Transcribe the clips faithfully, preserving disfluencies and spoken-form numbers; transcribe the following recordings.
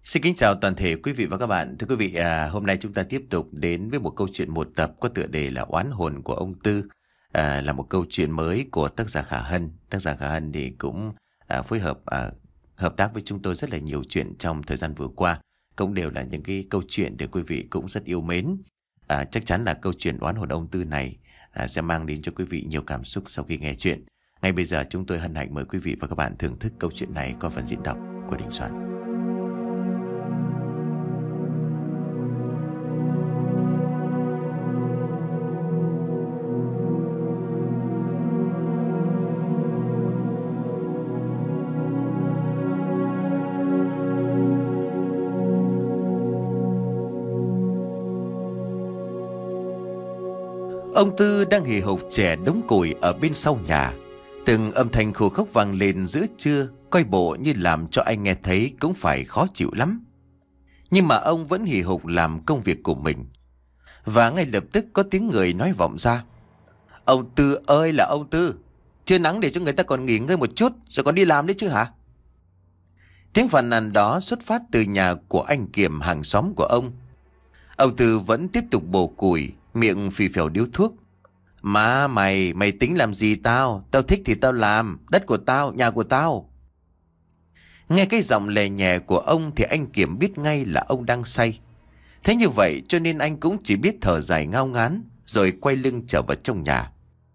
Xin kính chào toàn thể quý vị và các bạn. Thưa quý vị, à, hôm nay chúng ta tiếp tục đến với một câu chuyện một tập có tựa đề là Oán hồn của ông Tư. À, là một câu chuyện mới của tác giả Khả Hân. Tác giả Khả Hân thì cũng à, phối hợp à, hợp tác với chúng tôi rất là nhiều chuyện trong thời gian vừa qua. Cũng đều là những cái câu chuyện để quý vị cũng rất yêu mến. À, chắc chắn là câu chuyện Oán hồn ông Tư này à, sẽ mang đến cho quý vị nhiều cảm xúc sau khi nghe chuyện. Ngay bây giờ chúng tôi hân hạnh mời quý vị và các bạn thưởng thức câu chuyện này qua phần diễn đọc của Đình Soạn. Ông Tư đang hì hục chẻ đống củi ở bên sau nhà. Từng âm thanh khô khốc vang lên giữa trưa, coi bộ như làm cho anh nghe thấy cũng phải khó chịu lắm. Nhưng mà ông vẫn hì hục làm công việc của mình. Và ngay lập tức có tiếng người nói vọng ra: "Ông Tư ơi là ông Tư, chưa nắng để cho người ta còn nghỉ ngơi một chút rồi còn đi làm đấy chứ hả?" Tiếng phàn nàn đó xuất phát từ nhà của anh Kiểm, hàng xóm của ông. Ông Tư vẫn tiếp tục bổ củi, miệng phì phèo điếu thuốc. "Má mày, mày tính làm gì tao? Tao thích thì tao làm, đất của tao, nhà của tao." Nghe cái giọng lè nhẹ của ông thì anh Kiểm biết ngay là ông đang say. Thế như vậy cho nên anh cũng chỉ biết thở dài ngao ngán rồi quay lưng trở vào trong nhà.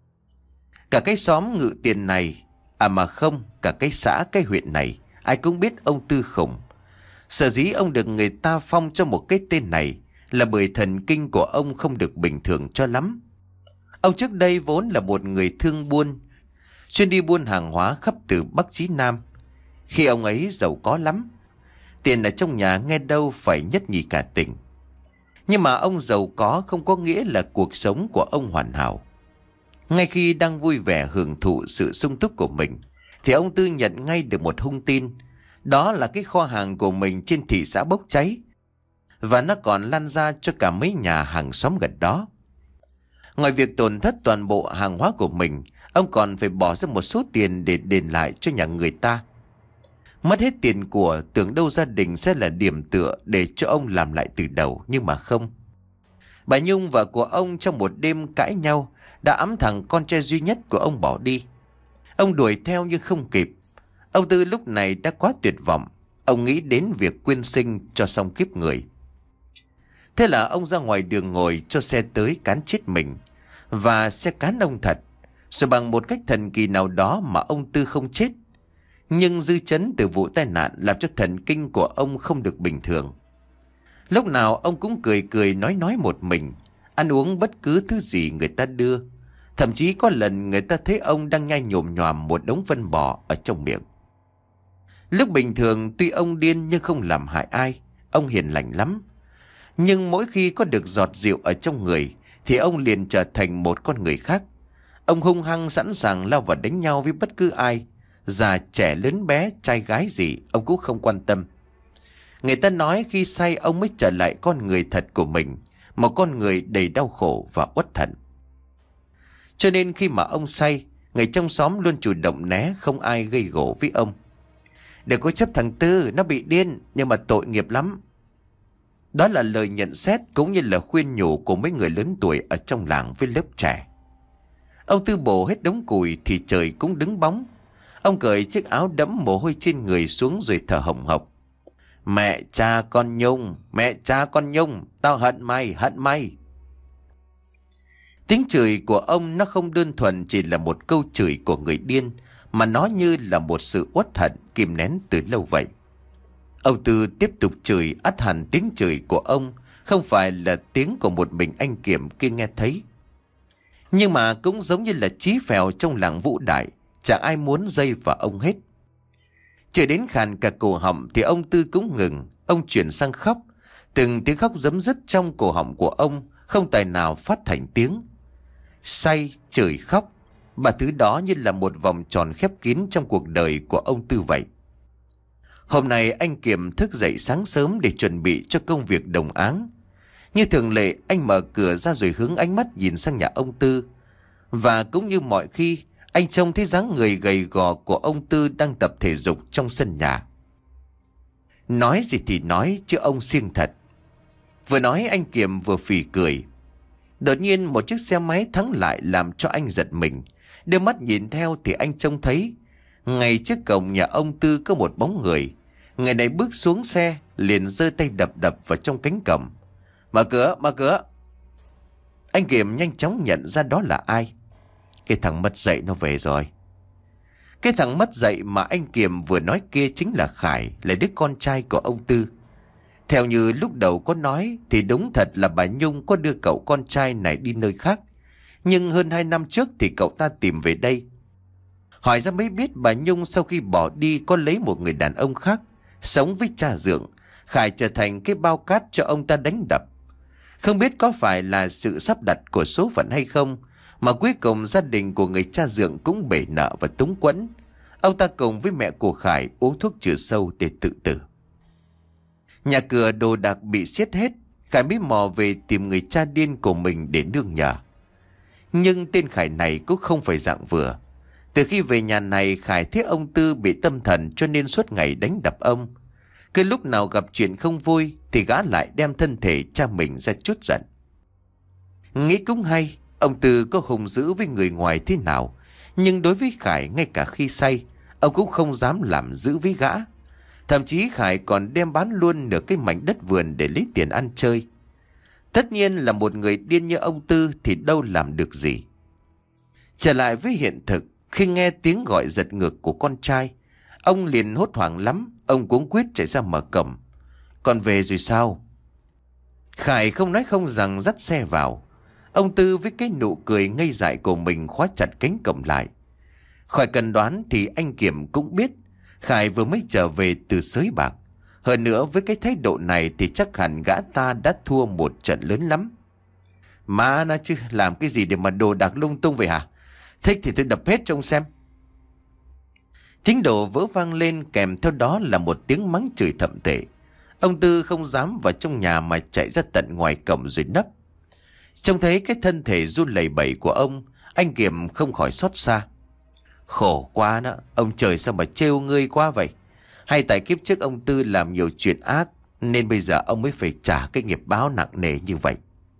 Cả cái xóm Ngự Tiền này, à mà không, cả cái xã, cái huyện này, ai cũng biết ông Tư khủng. Sở dĩ ông được người ta phong cho một cái tên này là bởi thần kinh của ông không được bình thường cho lắm. Ông trước đây vốn là một người thương buôn, chuyên đi buôn hàng hóa khắp từ Bắc chí Nam. Khi ông ấy giàu có lắm, tiền ở trong nhà nghe đâu phải nhất nhì cả tỉnh. Nhưng mà ông giàu có không có nghĩa là cuộc sống của ông hoàn hảo. Ngay khi đang vui vẻ hưởng thụ sự sung túc của mình, thì ông Tư nhận ngay được một hung tin. Đó là cái kho hàng của mình trên thị xã bốc cháy, và nó còn lan ra cho cả mấy nhà hàng xóm gần đó. Ngoài việc tổn thất toàn bộ hàng hóa của mình, ông còn phải bỏ ra một số tiền để đền lại cho nhà người ta. Mất hết tiền của, tưởng đâu gia đình sẽ là điểm tựa để cho ông làm lại từ đầu, nhưng mà không. Bà Nhung, vợ của ông, trong một đêm cãi nhau đã ẵm thằng con trai duy nhất của ông bỏ đi. Ông đuổi theo nhưng không kịp. Ông Tư lúc này đã quá tuyệt vọng. Ông nghĩ đến việc quyên sinh cho xong kiếp người. Thế là ông ra ngoài đường ngồi cho xe tới cán chết mình. Và xe cán ông thật. Rồi bằng một cách thần kỳ nào đó mà ông Tư không chết. Nhưng dư chấn từ vụ tai nạn làm cho thần kinh của ông không được bình thường. Lúc nào ông cũng cười cười nói nói một mình, ăn uống bất cứ thứ gì người ta đưa. Thậm chí có lần người ta thấy ông đang nhai nhồm nhòm một đống phân bò ở trong miệng. Lúc bình thường tuy ông điên nhưng không làm hại ai, ông hiền lành lắm. Nhưng mỗi khi có được giọt rượu ở trong người thì ông liền trở thành một con người khác. Ông hung hăng sẵn sàng lao vào đánh nhau với bất cứ ai, già trẻ lớn bé, trai gái gì ông cũng không quan tâm. Người ta nói khi say ông mới trở lại con người thật của mình, một con người đầy đau khổ và uất hận. Cho nên khi mà ông say, người trong xóm luôn chủ động né, không ai gây gổ với ông. "Đừng có chấp thằng Tư, nó bị điên, nhưng mà tội nghiệp lắm." Đó là lời nhận xét cũng như là khuyên nhủ của mấy người lớn tuổi ở trong làng với lớp trẻ. Ông Tư bổ hết đống củi thì trời cũng đứng bóng. Ông cởi chiếc áo đẫm mồ hôi trên người xuống rồi thở hồng hộc. "Mẹ cha con Nhung, mẹ cha con Nhung, tao hận mày, hận mày." Tiếng chửi của ông nó không đơn thuần chỉ là một câu chửi của người điên, mà nó như là một sự uất hận kìm nén từ lâu vậy. Ông Tư tiếp tục chửi, ắt hẳn tiếng chửi của ông không phải là tiếng của một mình anh Kiểm kia nghe thấy. Nhưng mà cũng giống như là chí phèo trong làng Vũ Đại, chẳng ai muốn dây vào ông hết. Chửi đến khàn cả cổ họng thì ông Tư cũng ngừng. Ông chuyển sang khóc. Từng tiếng khóc giấm dứt trong cổ họng của ông không tài nào phát thành tiếng. Say, chửi, khóc, ba thứ đó như là một vòng tròn khép kín trong cuộc đời của ông Tư vậy. Hôm nay anh Kiểm thức dậy sáng sớm để chuẩn bị cho công việc đồng áng. Như thường lệ, anh mở cửa ra rồi hướng ánh mắt nhìn sang nhà ông Tư. Và cũng như mọi khi, anh trông thấy dáng người gầy gò của ông Tư đang tập thể dục trong sân nhà. Nói gì thì nói chứ ông siêng thật. Vừa nói anh Kiểm vừa phì cười. Đột nhiên một chiếc xe máy thắng lại làm cho anh giật mình. Đưa mắt nhìn theo thì anh trông thấy ngay trước cổng nhà ông Tư có một bóng người. Người này bước xuống xe liền giơ tay đập đập vào trong cánh cổng. Mở cửa, mở cửa. Anh Kiểm nhanh chóng nhận ra đó là ai. Cái thằng mất dạy nó về rồi. Cái thằng mất dạy mà anh Kiểm vừa nói kia chính là Khải, là đứa con trai của ông Tư. Theo như lúc đầu có nói thì đúng thật là bà Nhung có đưa cậu con trai này đi nơi khác. Nhưng hơn hai năm trước thì cậu ta tìm về đây. Hỏi ra mới biết bà Nhung sau khi bỏ đi có lấy một người đàn ông khác, sống với cha dượng. Khải trở thành cái bao cát cho ông ta đánh đập. Không biết có phải là sự sắp đặt của số phận hay không, mà cuối cùng gia đình của người cha dượng cũng bể nợ và túng quẫn. Ông ta cùng với mẹ của Khải uống thuốc trừ sâu để tự tử. Nhà cửa đồ đạc bị xiết hết, Khải mới mò về tìm người cha điên của mình để nương nhờ. Nhưng tên Khải này cũng không phải dạng vừa. Từ khi về nhà này, Khải thấy ông Tư bị tâm thần cho nên suốt ngày đánh đập ông. Cứ lúc nào gặp chuyện không vui thì gã lại đem thân thể cha mình ra trút giận. Nghĩ cũng hay, ông Tư có hung dữ với người ngoài thế nào, nhưng đối với Khải ngay cả khi say, ông cũng không dám làm dữ với gã. Thậm chí Khải còn đem bán luôn nửa cái mảnh đất vườn để lấy tiền ăn chơi. Tất nhiên là một người điên như ông Tư thì đâu làm được gì. Trở lại với hiện thực, khi nghe tiếng gọi giật ngược của con trai, ông liền hốt hoảng lắm. Ông cuống quýt chạy ra mở cổng. Con về rồi sao? Khải không nói không rằng dắt xe vào. Ông Tư với cái nụ cười ngây dại của mình khóa chặt cánh cổng lại. Khỏi cần đoán thì anh Kiểm cũng biết Khải vừa mới trở về từ xới bạc. Hơn nữa với cái thái độ này thì chắc hẳn gã ta đã thua một trận lớn lắm. Mà nó chứ, làm cái gì để mà đồ đạc lung tung vậy hả? Thích thì tôi đập hết cho ông xem. Tiếng đồ vỡ vang lên, kèm theo đó là một tiếng mắng chửi thậm tệ. Ông Tư không dám vào trong nhà mà chạy ra tận ngoài cổng rồi nấp. Trông thấy cái thân thể run lẩy bẩy của ông, anh Kiểm không khỏi xót xa. Khổ quá đó, ông trời sao mà trêu ngươi quá vậy? Hay tại kiếp trước ông Tư làm nhiều chuyện ác nên bây giờ ông mới phải trả cái nghiệp báo nặng nề như vậy.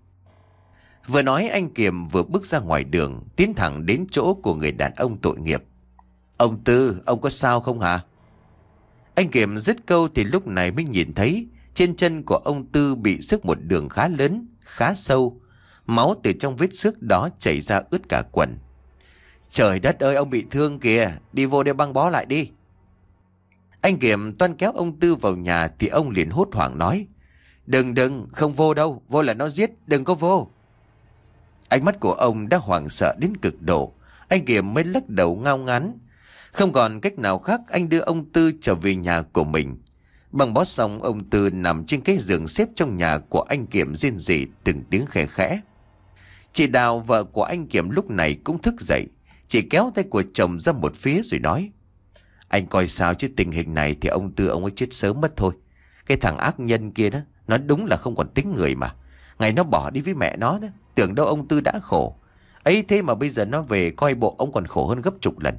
Vừa nói anh Kiểm vừa bước ra ngoài đường, tiến thẳng đến chỗ của người đàn ông tội nghiệp. Ông Tư, ông có sao không hả? Anh Kiểm dứt câu thì lúc này mới nhìn thấy trên chân của ông Tư bị xước một đường khá lớn, khá sâu. Máu từ trong vết xước đó chảy ra ướt cả quần. Trời đất ơi, ông bị thương kìa, đi vô để băng bó lại đi. Anh Kiểm toan kéo ông Tư vào nhà thì ông liền hốt hoảng nói. Đừng đừng, không vô đâu, vô là nó giết, đừng có vô. Ánh mắt của ông đã hoảng sợ đến cực độ. Anh Kiểm mới lắc đầu ngao ngán. Không còn cách nào khác, anh đưa ông Tư trở về nhà của mình. Băng bó xong, ông Tư nằm trên cái giường xếp trong nhà của anh Kiểm rên rỉ từng tiếng khẽ khẽ. Chị Đào, vợ của anh Kiểm lúc này cũng thức dậy. Chị kéo tay của chồng ra một phía rồi nói. Anh coi sao chứ tình hình này thì ông Tư ông ấy chết sớm mất thôi. Cái thằng ác nhân kia đó, nó đúng là không còn tính người mà. Ngày nó bỏ đi với mẹ nó đó, tưởng đâu ông Tư đã khổ. Ấy thế mà bây giờ nó về coi bộ ông còn khổ hơn gấp chục lần.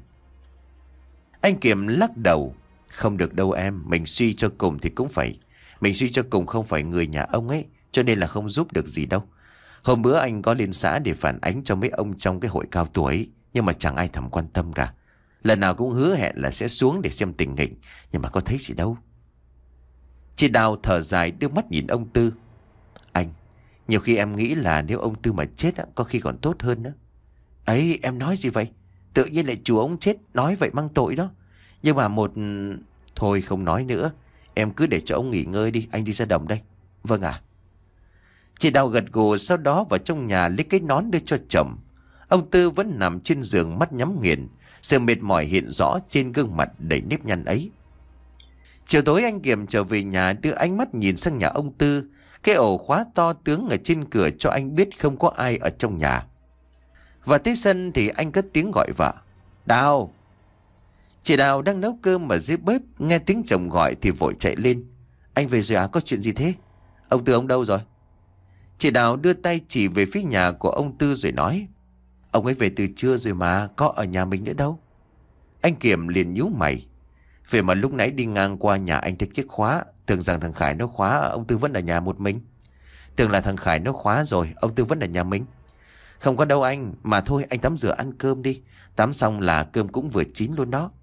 Anh Kiểm lắc đầu. Không được đâu em, mình suy cho cùng thì cũng phải. Mình suy cho cùng không phải người nhà ông ấy, cho nên là không giúp được gì đâu. Hôm bữa anh có lên xã để phản ánh cho mấy ông trong cái hội cao tuổi, nhưng mà chẳng ai thèm quan tâm cả. Lần nào cũng hứa hẹn là sẽ xuống để xem tình hình, nhưng mà có thấy gì đâu. Chị Đào thở dài đưa mắt nhìn ông Tư. Anh, nhiều khi em nghĩ là nếu ông Tư mà chết có khi còn tốt hơn nữa. Ấy, em nói gì vậy? Tự nhiên lại chủ ông chết, nói vậy mang tội đó. Nhưng mà một... Thôi không nói nữa, em cứ để cho ông nghỉ ngơi đi, anh đi ra đồng đây. Vâng ạ. Chị Đào gật gù, sau đó vào trong nhà lấy cái nón đưa cho chồng. Ông Tư vẫn nằm trên giường mắt nhắm nghiền, sự mệt mỏi hiện rõ trên gương mặt đầy nếp nhăn ấy. Chiều tối anh Kiểm trở về nhà đưa ánh mắt nhìn sang nhà ông Tư. Cái ổ khóa to tướng ở trên cửa cho anh biết không có ai ở trong nhà. Và tới sân thì anh cất tiếng gọi vợ. Đào! Chị Đào đang nấu cơm ở dưới bếp, nghe tiếng chồng gọi thì vội chạy lên. Anh về rồi à, có chuyện gì thế? Ông Tư ông đâu rồi? Chị Đào đưa tay chỉ về phía nhà của ông Tư rồi nói. Ông ấy về từ trưa rồi mà, có ở nhà mình nữa đâu. Anh Kiểm liền nhíu mày. Vậy mà lúc nãy đi ngang qua nhà anh thấy chiếc khóa, tưởng rằng thằng Khải nó khóa, ông Tư vẫn ở nhà một mình. Tưởng là thằng Khải nó khóa rồi, ông Tư vẫn ở nhà mình. Không có đâu anh, mà thôi anh tắm rửa ăn cơm đi. Tắm xong là cơm cũng vừa chín luôn đó.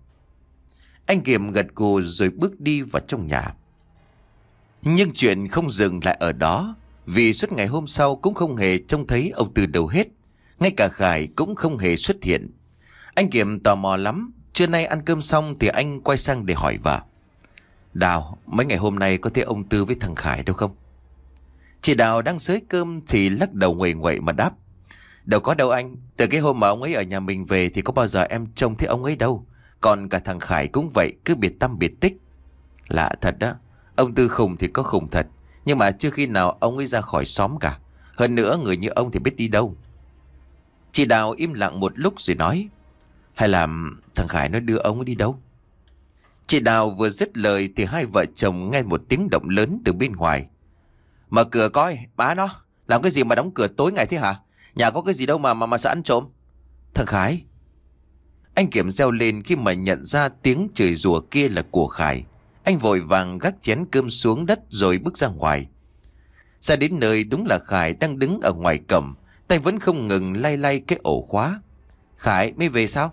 Anh Kiểm gật gù rồi bước đi vào trong nhà. Nhưng chuyện không dừng lại ở đó, vì suốt ngày hôm sau cũng không hề trông thấy ông Tư đâu hết. Ngay cả Khải cũng không hề xuất hiện. Anh Kiểm tò mò lắm. Trưa nay ăn cơm xong thì anh quay sang để hỏi vợ: Đào, mấy ngày hôm nay có thấy ông Tư với thằng Khải đâu không? Chị Đào đang xới cơm thì lắc đầu nguậy nguậy mà đáp: Đâu có đâu anh. Từ cái hôm mà ông ấy ở nhà mình về thì có bao giờ em trông thấy ông ấy đâu. Còn cả thằng Khải cũng vậy, cứ biệt tăm biệt tích. Lạ thật đó. Ông Tư khùng thì có khùng thật, nhưng mà chưa khi nào ông ấy ra khỏi xóm cả. Hơn nữa người như ông thì biết đi đâu. Chị Đào im lặng một lúc rồi nói: Hay là thằng Khải nó đưa ông ấy đi đâu? Chị Đào vừa dứt lời thì hai vợ chồng nghe một tiếng động lớn từ bên ngoài. Mở cửa coi, bá nó. Làm cái gì mà đóng cửa tối ngày thế hả? Nhà có cái gì đâu mà mà, mà sợ ăn trộm. Thằng Khải. Anh Kiểm reo lên khi mà nhận ra tiếng chửi rủa kia là của Khải. Anh vội vàng gác chén cơm xuống đất rồi bước ra ngoài. Ra đến nơi đúng là Khải đang đứng ở ngoài cổng, tay vẫn không ngừng lay lay cái ổ khóa. Khải, mới về sao?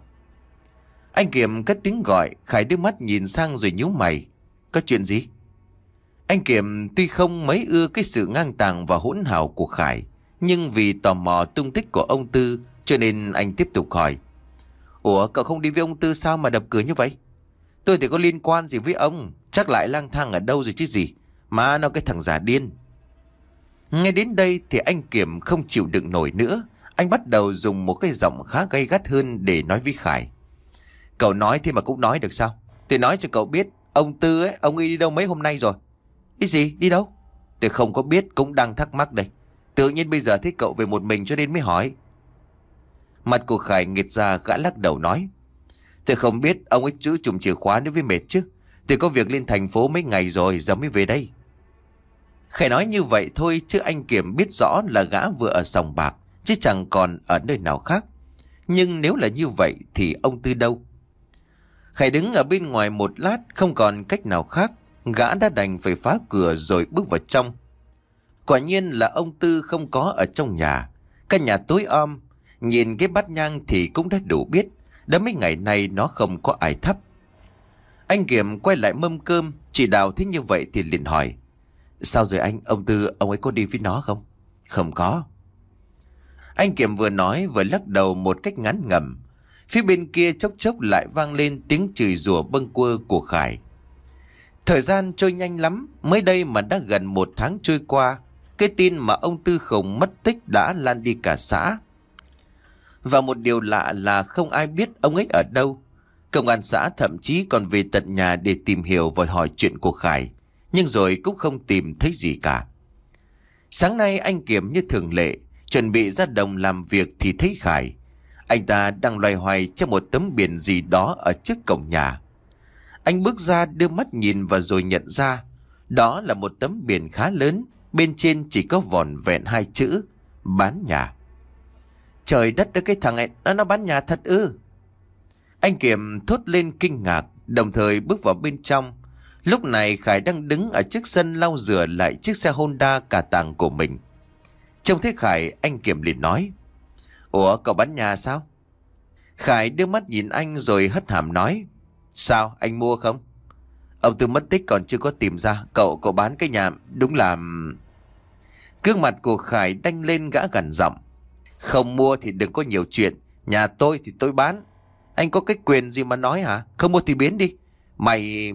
Anh Kiểm cất tiếng gọi. Khải đưa mắt nhìn sang rồi nhíu mày. Có chuyện gì? Anh Kiểm tuy không mấy ưa cái sự ngang tàng và hỗn hào của Khải, nhưng vì tò mò tung tích của ông Tư cho nên anh tiếp tục hỏi: Ủa, cậu không đi với ông Tư sao mà đập cửa như vậy? Tôi thì có liên quan gì với ông? Chắc lại lang thang ở đâu rồi chứ gì. Mà nó cái thằng già điên. Nghe đến đây thì anh Kiểm không chịu đựng nổi nữa. Anh bắt đầu dùng một cái giọng khá gay gắt hơn để nói với Khải: Cậu nói thế mà cũng nói được sao? Tôi nói cho cậu biết, ông Tư ấy, ông ấy đi đâu mấy hôm nay rồi? Cái gì? Đi đâu? Tôi không có biết, cũng đang thắc mắc đây. Tự nhiên bây giờ thấy cậu về một mình cho nên mới hỏi. Mặt của Khải nghệt ra, gã lắc đầu nói: Tôi không biết, ông ấy giữ chùm chìa khóa nếu với mệt chứ. Tôi có việc lên thành phố mấy ngày rồi, giờ mới về đây. Khải nói như vậy thôi chứ anh Kiểm biết rõ là gã vừa ở sòng bạc, chứ chẳng còn ở nơi nào khác. Nhưng nếu là như vậy thì ông Tư đâu? Khải đứng ở bên ngoài một lát, không còn cách nào khác, gã đã đành phải phá cửa rồi bước vào trong. Quả nhiên là ông Tư không có ở trong nhà. Căn nhà tối om, nhìn cái bát nhang thì cũng đã đủ biết đã mấy ngày nay nó không có ai thắp. Anh Kiểm quay lại mâm cơm. Chị Đào thấy như vậy thì liền hỏi: Sao rồi anh? Ông Tư, ông ấy có đi với nó không? Không có. Anh Kiểm vừa nói vừa lắc đầu một cách ngán ngẩm. Phía bên kia chốc chốc lại vang lên tiếng chửi rủa bâng quơ của Khải. Thời gian trôi nhanh lắm. Mới đây mà đã gần một tháng trôi qua, cái tin mà ông Tư khùng mất tích đã lan đi cả xã. Và một điều lạ là không ai biết ông ấy ở đâu. Công an xã thậm chí còn về tận nhà để tìm hiểu và hỏi chuyện của Khải, nhưng rồi cũng không tìm thấy gì cả. Sáng nay anh Kiểm như thường lệ chuẩn bị ra đồng làm việc thì thấy Khải. Anh ta đang loay hoay trong một tấm biển gì đó ở trước cổng nhà. Anh bước ra đưa mắt nhìn và rồi nhận ra đó là một tấm biển khá lớn, bên trên chỉ có vỏn vẹn hai chữ: bán nhà. Trời đất ơi, cái thằng này nó, nó bán nhà thật ư? Anh Kiểm thốt lên kinh ngạc, đồng thời bước vào bên trong. Lúc này Khải đang đứng ở trước sân lau rửa lại chiếc xe Honda cà tàng của mình. Trông thấy Khải, anh Kiểm liền nói: Ủa, cậu bán nhà sao? Khải đưa mắt nhìn anh rồi hất hàm nói: Sao, anh mua không? Ông Tư mất tích còn chưa có tìm ra. Cậu, cậu bán cái nhà đúng là... Gương mặt của Khải đanh lên, gã gằn giọng: Không mua thì đừng có nhiều chuyện. Nhà tôi thì tôi bán. Anh có cái quyền gì mà nói hả? Không mua thì biến đi. Mày...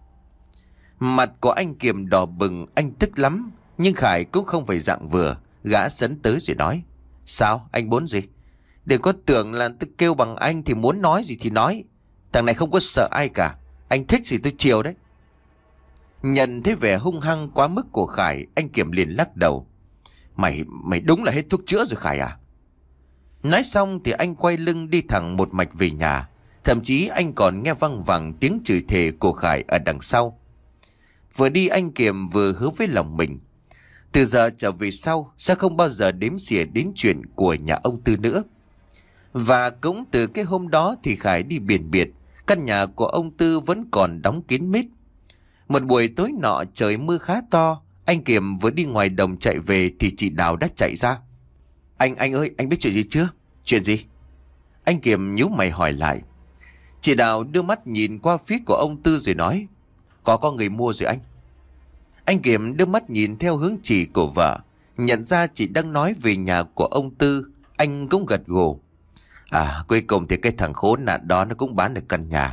Mặt của anh Kiểm đỏ bừng, anh tức lắm. Nhưng Khải cũng không phải dạng vừa. Gã sấn tới rồi nói: Sao, anh muốn gì? Đừng có tưởng là tôi kêu bằng anh thì muốn nói gì thì nói. Thằng này không có sợ ai cả. Anh thích gì tôi chiều đấy. Nhận thấy vẻ hung hăng quá mức của Khải, anh Kiểm liền lắc đầu: Mày, mày đúng là hết thuốc chữa rồi Khải à? Nói xong thì anh quay lưng đi thẳng một mạch về nhà. Thậm chí anh còn nghe văng vẳng tiếng chửi thề của Khải ở đằng sau. Vừa đi anh Kiểm vừa hứa với lòng mình: Từ giờ trở về sau sẽ không bao giờ đếm xỉa đến chuyện của nhà ông Tư nữa. Và cũng từ cái hôm đó thì Khải đi biển biệt, Căn nhà của ông Tư vẫn còn đóng kín mít. Một buổi tối nọ trời mưa khá to, anh Kiểm vừa đi ngoài đồng chạy về thì chị Đào đã chạy ra. Anh, anh ơi, anh biết chuyện gì chưa? Chuyện gì? Anh Kiểm nhíu mày hỏi lại. Chị Đào đưa mắt nhìn qua phía của ông Tư rồi nói. Có có người mua rồi anh. Anh Kiểm đưa mắt nhìn theo hướng chỉ của vợ, nhận ra chị đang nói về nhà của ông Tư. Anh cũng gật gù. À, cuối cùng thì cái thằng khốn nạn đó nó cũng bán được căn nhà.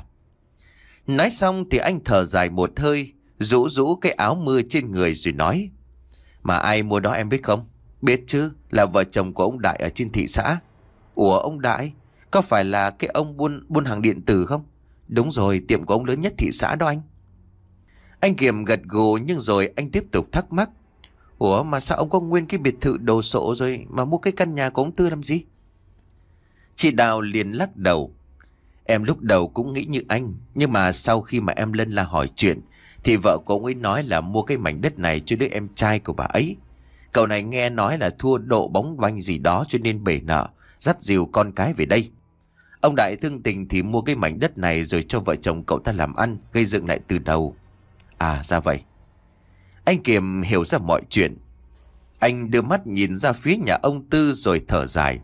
Nói xong thì anh thở dài một hơi, rũ rũ cái áo mưa trên người rồi nói. Mà ai mua đó em biết không? Biết chứ, là vợ chồng của ông Đại ở trên thị xã. Ủa ông Đại, có phải là cái ông buôn buôn hàng điện tử không? Đúng rồi, tiệm của ông lớn nhất thị xã đó anh. Anh Kiểm gật gù nhưng rồi anh tiếp tục thắc mắc. Ủa mà sao ông có nguyên cái biệt thự đồ sộ rồi mà mua cái căn nhà của ông Tư làm gì? Chị Đào liền lắc đầu. Em lúc đầu cũng nghĩ như anh, nhưng mà sau khi mà em lên là hỏi chuyện thì vợ của ông ấy nói là mua cái mảnh đất này cho đứa em trai của bà ấy. Cậu này nghe nói là thua độ bóng banh gì đó cho nên bể nợ, dắt dìu con cái về đây. Ông Đại thương tình thì mua cái mảnh đất này rồi cho vợ chồng cậu ta làm ăn, gây dựng lại từ đầu. À ra vậy. Anh Kiểm hiểu ra mọi chuyện. Anh đưa mắt nhìn ra phía nhà ông Tư rồi thở dài.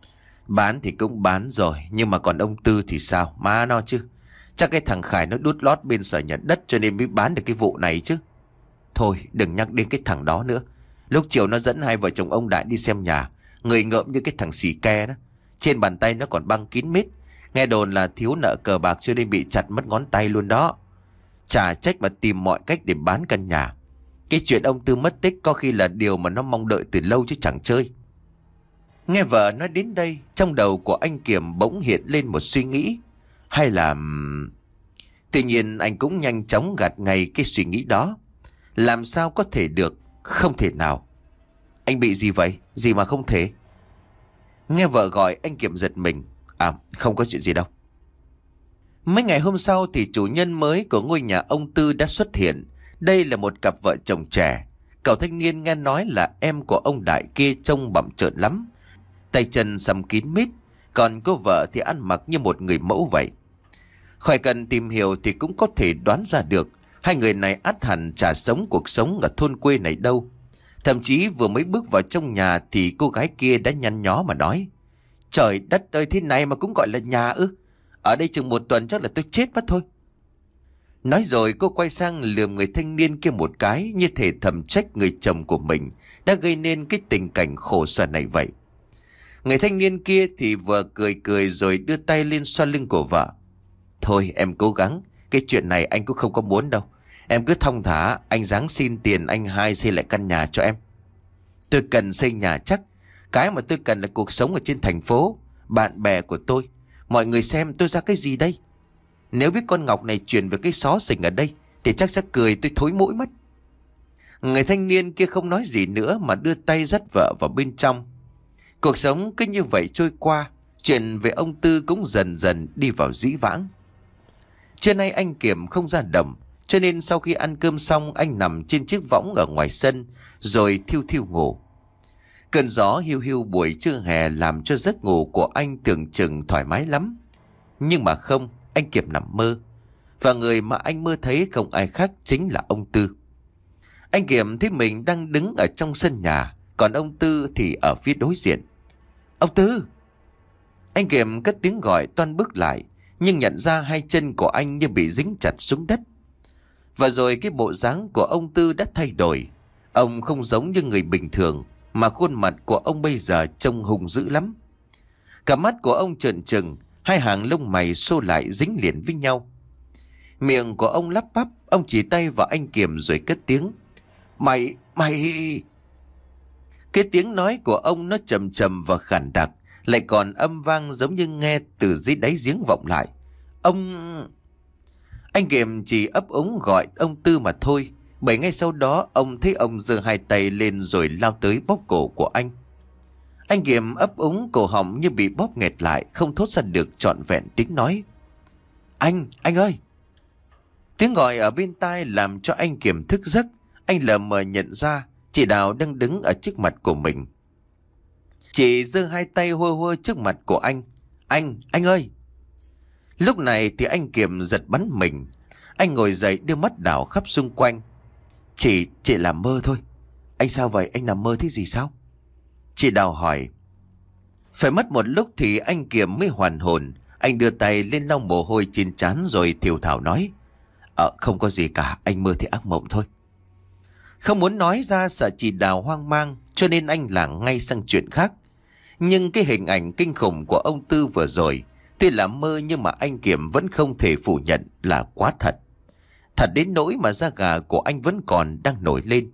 Bán thì cũng bán rồi, nhưng mà còn ông Tư thì sao? Má nó chứ. Chắc cái thằng Khải nó đút lót bên sở nhận đất cho nên mới bán được cái vụ này chứ. Thôi đừng nhắc đến cái thằng đó nữa. Lúc chiều nó dẫn hai vợ chồng ông Đại đi xem nhà, người ngợm như cái thằng xì ke đó. Trên bàn tay nó còn băng kín mít. Nghe đồn là thiếu nợ cờ bạc cho nên bị chặt mất ngón tay luôn đó. Chả trách mà tìm mọi cách để bán căn nhà. Cái chuyện ông Tư mất tích có khi là điều mà nó mong đợi từ lâu chứ chẳng chơi. Nghe vợ nói đến đây, trong đầu của anh Kiểm bỗng hiện lên một suy nghĩ. Hay là... Tuy nhiên anh cũng nhanh chóng gạt ngay cái suy nghĩ đó. Làm sao có thể được? Không thể nào. Anh bị gì vậy? Gì mà không thể? Nghe vợ gọi anh Kiểm giật mình. À không có chuyện gì đâu. Mấy ngày hôm sau thì chủ nhân mới của ngôi nhà ông Tư đã xuất hiện. Đây là một cặp vợ chồng trẻ. Cậu thanh niên nghe nói là em của ông Đại kia trông bặm trợn lắm, tay chân xăm kín mít. Còn cô vợ thì ăn mặc như một người mẫu vậy. Khỏi cần tìm hiểu thì cũng có thể đoán ra được hai người này ắt hẳn chả sống cuộc sống ở thôn quê này đâu. Thậm chí vừa mới bước vào trong nhà thì cô gái kia đã nhăn nhó mà nói. Trời đất ơi, thế này mà cũng gọi là nhà ư? Ở đây chừng một tuần chắc là tôi chết mất thôi. Nói rồi cô quay sang lườm người thanh niên kia một cái, như thể thầm trách người chồng của mình đã gây nên cái tình cảnh khổ sở này vậy. Người thanh niên kia thì vừa cười cười rồi đưa tay lên xoa lưng của vợ. Thôi em cố gắng, cái chuyện này anh cũng không có muốn đâu. Em cứ thong thả, anh ráng xin tiền anh hai xây lại căn nhà cho em. Tôi cần xây nhà chắc. Cái mà tôi cần là cuộc sống ở trên thành phố, bạn bè của tôi. Mọi người xem tôi ra cái gì đây? Nếu biết con Ngọc này chuyển về cái xó xỉnh ở đây thì chắc sẽ cười tôi thối mũi mất. Người thanh niên kia không nói gì nữa mà đưa tay dắt vợ vào bên trong. Cuộc sống cứ như vậy trôi qua. Chuyện về ông Tư cũng dần dần đi vào dĩ vãng. Trưa nay anh Kiểm không ra đồng, cho nên sau khi ăn cơm xong anh nằm trên chiếc võng ở ngoài sân rồi thiêu thiêu ngủ. Cơn gió hiu hiu buổi trưa hè làm cho giấc ngủ của anh tưởng chừng thoải mái lắm. Nhưng mà không, anh Kiểm nằm mơ. Và người mà anh mơ thấy không ai khác chính là ông Tư. Anh Kiểm thấy mình đang đứng ở trong sân nhà, còn ông Tư thì ở phía đối diện. Ông Tư! Anh Kiểm cất tiếng gọi toan bước lại, nhưng nhận ra hai chân của anh như bị dính chặt xuống đất. Và rồi cái bộ dáng của ông Tư đã thay đổi. Ông không giống như người bình thường, mà khuôn mặt của ông bây giờ trông hung dữ lắm. Cả mắt của ông trợn trừng, hai hàng lông mày xô lại dính liền với nhau. Miệng của ông lắp bắp, ông chỉ tay vào anh Kiểm rồi cất tiếng. Mày, mày... Cái tiếng nói của ông nó trầm trầm và khản đặc, lại còn âm vang giống như nghe từ dưới đáy giếng vọng lại. Ông... Anh Kiểm chỉ ấp úng gọi ông Tư mà thôi. Bởi ngay sau đó ông thấy ông giơ hai tay lên rồi lao tới bóp cổ của anh. Anh Kiểm ấp úng, cổ họng như bị bóp nghẹt lại, không thốt ra được trọn vẹn tiếng nói. Anh, anh ơi! Tiếng gọi ở bên tai làm cho anh Kiểm thức giấc. Anh lờ mờ nhận ra chị Đào đang đứng ở trước mặt của mình. Chị giơ hai tay hô hô trước mặt của anh. Anh, anh ơi! Lúc này thì anh Kiểm giật bắn mình. Anh ngồi dậy đưa mắt đảo khắp xung quanh. Chị, chị làm mơ thôi. Anh sao vậy? Anh nằm mơ thế gì sao? Chị Đào hỏi. Phải mất một lúc thì anh Kiểm mới hoàn hồn. Anh đưa tay lên lau mồ hôi trên trán rồi thều thào nói. Ờ không có gì cả, anh mơ thì ác mộng thôi. Không muốn nói ra sợ chị Đào hoang mang, cho nên anh lảng ngay sang chuyện khác. Nhưng cái hình ảnh kinh khủng của ông Tư vừa rồi, tuy là mơ nhưng mà anh Kiểm vẫn không thể phủ nhận là quá thật. Thật đến nỗi mà da gà của anh vẫn còn đang nổi lên.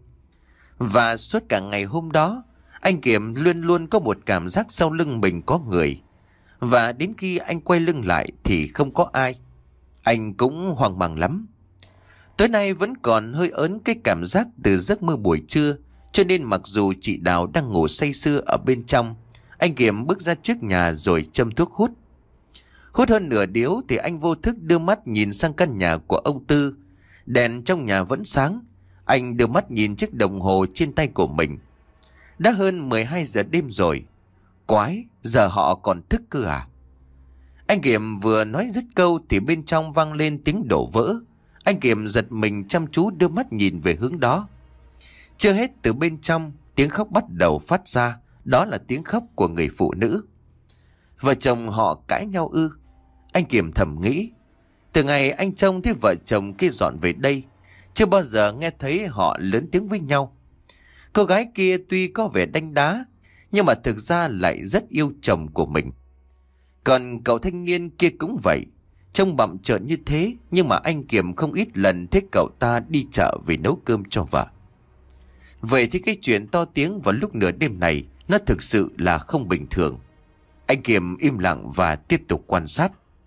Và suốt cả ngày hôm đó, anh Kiểm luôn luôn có một cảm giác sau lưng mình có người. Và đến khi anh quay lưng lại thì không có ai. Anh cũng hoang mang lắm. Tối nay vẫn còn hơi ớn cái cảm giác từ giấc mơ buổi trưa, cho nên mặc dù chị Đào đang ngủ say sưa ở bên trong, anh Kiểm bước ra trước nhà rồi châm thuốc hút. Hút hơn nửa điếu thì anh vô thức đưa mắt nhìn sang căn nhà của ông Tư. Đèn trong nhà vẫn sáng. Anh đưa mắt nhìn chiếc đồng hồ trên tay của mình. Đã hơn mười hai giờ đêm rồi. Quái, giờ họ còn thức cơ à? Anh Kiểm vừa nói dứt câu thì bên trong vang lên tiếng đổ vỡ. Anh Kiểm giật mình chăm chú đưa mắt nhìn về hướng đó. Chưa hết, từ bên trong tiếng khóc bắt đầu phát ra. Đó là tiếng khóc của người phụ nữ. Vợ chồng họ cãi nhau ư? Anh Kiểm thầm nghĩ. Từ ngày anh trông thấy vợ chồng kia dọn về đây, chưa bao giờ nghe thấy họ lớn tiếng với nhau. Cô gái kia tuy có vẻ đanh đá, nhưng mà thực ra lại rất yêu chồng của mình. Còn cậu thanh niên kia cũng vậy. Trông bặm trợn như thế, nhưng mà anh Kiểm không ít lần thấy cậu ta đi chợ vì nấu cơm cho vợ. Vậy thì cái chuyện to tiếng vào lúc nửa đêm này, nó thực sự là không bình thường. Anh Kiểm im lặng và tiếp tục quan sát.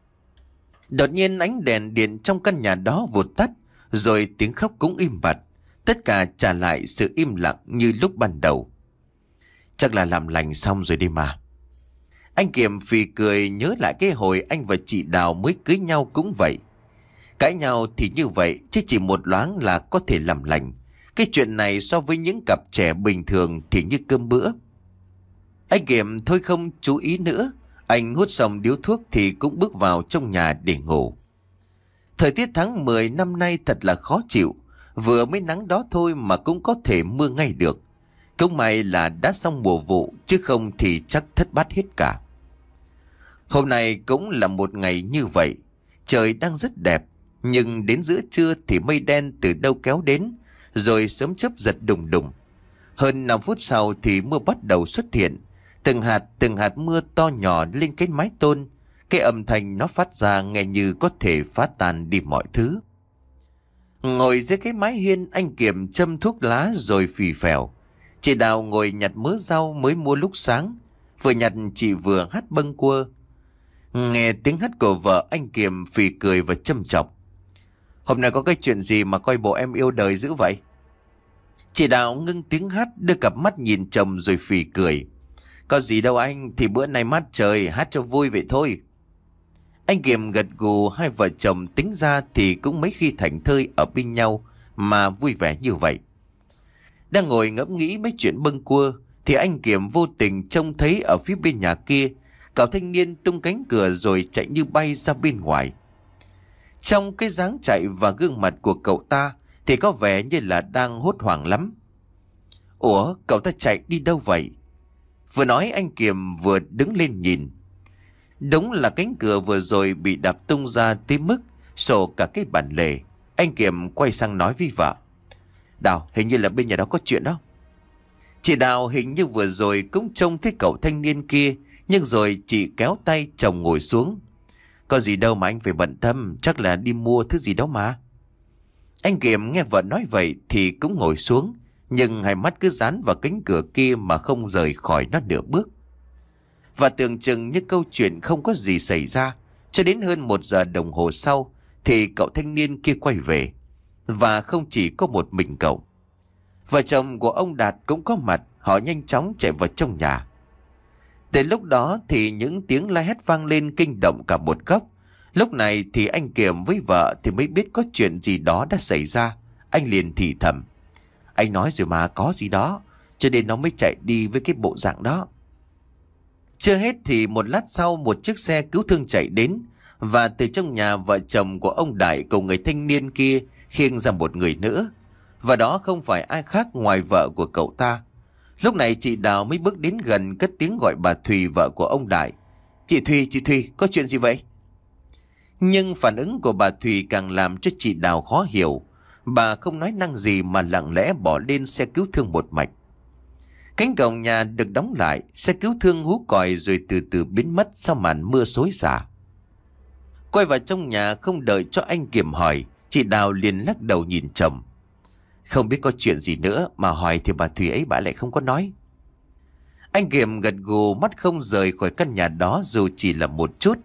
Đột nhiên ánh đèn điện trong căn nhà đó vụt tắt, rồi tiếng khóc cũng im bặt. Tất cả trả lại sự im lặng như lúc ban đầu. Chắc là làm lành xong rồi đi mà. Anh Kiểm phì cười nhớ lại cái hồi anh và chị Đào mới cưới nhau cũng vậy. Cãi nhau thì như vậy, chứ chỉ một loáng là có thể làm lành. Cái chuyện này so với những cặp trẻ bình thường thì như cơm bữa. Anh Kiểm thôi không chú ý nữa. Anh hút xong điếu thuốc thì cũng bước vào trong nhà để ngủ. Thời tiết tháng mười năm nay thật là khó chịu. Vừa mới nắng đó thôi mà cũng có thể mưa ngay được. Cũng may là đã xong mùa vụ, chứ không thì chắc thất bát hết cả. Hôm nay cũng là một ngày như vậy. Trời đang rất đẹp, nhưng đến giữa trưa thì mây đen từ đâu kéo đến, rồi sớm chớp giật đùng đùng. Hơn năm phút sau thì mưa bắt đầu xuất hiện. Từng hạt từng hạt mưa to nhỏ lên cái mái tôn. Cái âm thanh nó phát ra nghe như có thể phá tan đi mọi thứ. Ngồi dưới cái mái hiên, anh Kiểm châm thuốc lá rồi phì phèo. Chị Đào ngồi nhặt mớ rau mới mua lúc sáng. Vừa nhặt chị vừa hát bâng quơ. Nghe tiếng hát của vợ, anh Kiểm phì cười và châm chọc. Hôm nay có cái chuyện gì mà coi bộ em yêu đời dữ vậy? Chị Đào ngưng tiếng hát, đưa cặp mắt nhìn chồng rồi phì cười. Có gì đâu anh, thì bữa nay mát trời, hát cho vui vậy thôi. Anh Kiểm gật gù, hai vợ chồng tính ra thì cũng mấy khi thảnh thơi ở bên nhau mà vui vẻ như vậy. Đang ngồi ngẫm nghĩ mấy chuyện bâng quơ thì anh Kiểm vô tình trông thấy ở phía bên nhà kia, cậu thanh niên tung cánh cửa rồi chạy như bay ra bên ngoài. Trong cái dáng chạy và gương mặt của cậu ta thì có vẻ như là đang hốt hoảng lắm. Ủa, cậu ta chạy đi đâu vậy? Vừa nói anh Kiểm vừa đứng lên nhìn. Đúng là cánh cửa vừa rồi bị đập tung ra tới mức sổ cả cái bản lề. Anh Kiểm quay sang nói với vợ. Đào, hình như là bên nhà đó có chuyện đó. Chị Đào hình như vừa rồi cũng trông thấy cậu thanh niên kia, nhưng rồi chị kéo tay chồng ngồi xuống. Có gì đâu mà anh phải bận tâm, chắc là đi mua thứ gì đó mà. Anh Kiểm nghe vợ nói vậy thì cũng ngồi xuống, nhưng hai mắt cứ dán vào cánh cửa kia mà không rời khỏi nó nửa bước. Và tưởng chừng như câu chuyện không có gì xảy ra, cho đến hơn một giờ đồng hồ sau thì cậu thanh niên kia quay về. Và không chỉ có một mình cậu. Vợ chồng của ông Đạt cũng có mặt, họ nhanh chóng chạy vào trong nhà. Từ lúc đó thì những tiếng la hét vang lên kinh động cả một góc. Lúc này thì anh Kiểm với vợ thì mới biết có chuyện gì đó đã xảy ra. Anh liền thì thầm. Anh nói rồi mà, có gì đó, cho nên nó mới chạy đi với cái bộ dạng đó. Chưa hết thì một lát sau một chiếc xe cứu thương chạy đến. Và từ trong nhà vợ chồng của ông Đại cùng người thanh niên kia khiêng ra một người nữa. Và đó không phải ai khác ngoài vợ của cậu ta. Lúc này chị Đào mới bước đến gần, cất tiếng gọi bà Thùy, vợ của ông Đại. Chị Thùy, chị Thùy, có chuyện gì vậy? Nhưng phản ứng của bà Thùy càng làm cho chị Đào khó hiểu. Bà không nói năng gì mà lặng lẽ bỏ lên xe cứu thương một mạch. Cánh cổng nhà được đóng lại, xe cứu thương hú còi rồi từ từ biến mất sau màn mưa xối xả. Quay vào trong nhà không đợi cho anh Kiểm hỏi, chị Đào liền lắc đầu nhìn chồng. Không biết có chuyện gì nữa mà hỏi thì bà Thùy ấy bà lại không có nói. Anh Kiểm gật gù, mắt không rời khỏi căn nhà đó dù chỉ là một chút.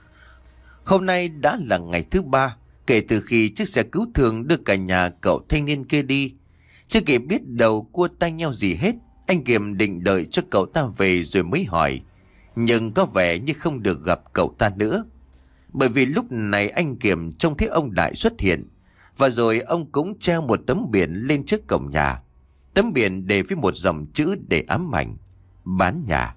Hôm nay đã là ngày thứ ba kể từ khi chiếc xe cứu thương đưa cả nhà cậu thanh niên kia đi. Chưa kịp biết đầu cua tay nhau gì hết, anh Kiểm định đợi cho cậu ta về rồi mới hỏi. Nhưng có vẻ như không được gặp cậu ta nữa. Bởi vì lúc này anh Kiểm trông thấy ông Đại xuất hiện. Và rồi ông cũng treo một tấm biển lên trước cổng nhà. Tấm biển để với một dòng chữ để ám ảnh: bán nhà.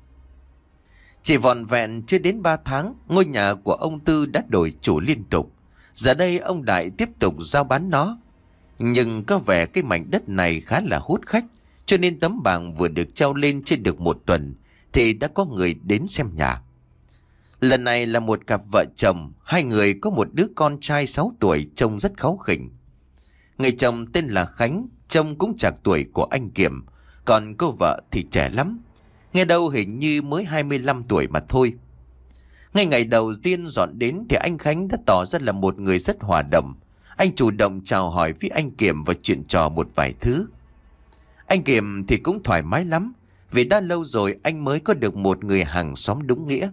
Chỉ vòn vẹn chưa đến ba tháng, ngôi nhà của ông Tư đã đổi chủ liên tục. Giờ đây ông Đại tiếp tục giao bán nó. Nhưng có vẻ cái mảnh đất này khá là hút khách, cho nên tấm bảng vừa được treo lên chưa được một tuần thì đã có người đến xem nhà. Lần này là một cặp vợ chồng, hai người có một đứa con trai sáu tuổi trông rất kháu khỉnh. Người chồng tên là Khánh, trông cũng chạc tuổi của anh Kiểm, còn cô vợ thì trẻ lắm. Nghe đâu hình như mới hai mươi lăm tuổi mà thôi. Ngay ngày đầu tiên dọn đến thì anh Khánh đã tỏ ra là một người rất hòa đồng. Anh chủ động chào hỏi với anh Kiểm và chuyện trò một vài thứ. Anh Kiểm thì cũng thoải mái lắm, vì đã lâu rồi anh mới có được một người hàng xóm đúng nghĩa.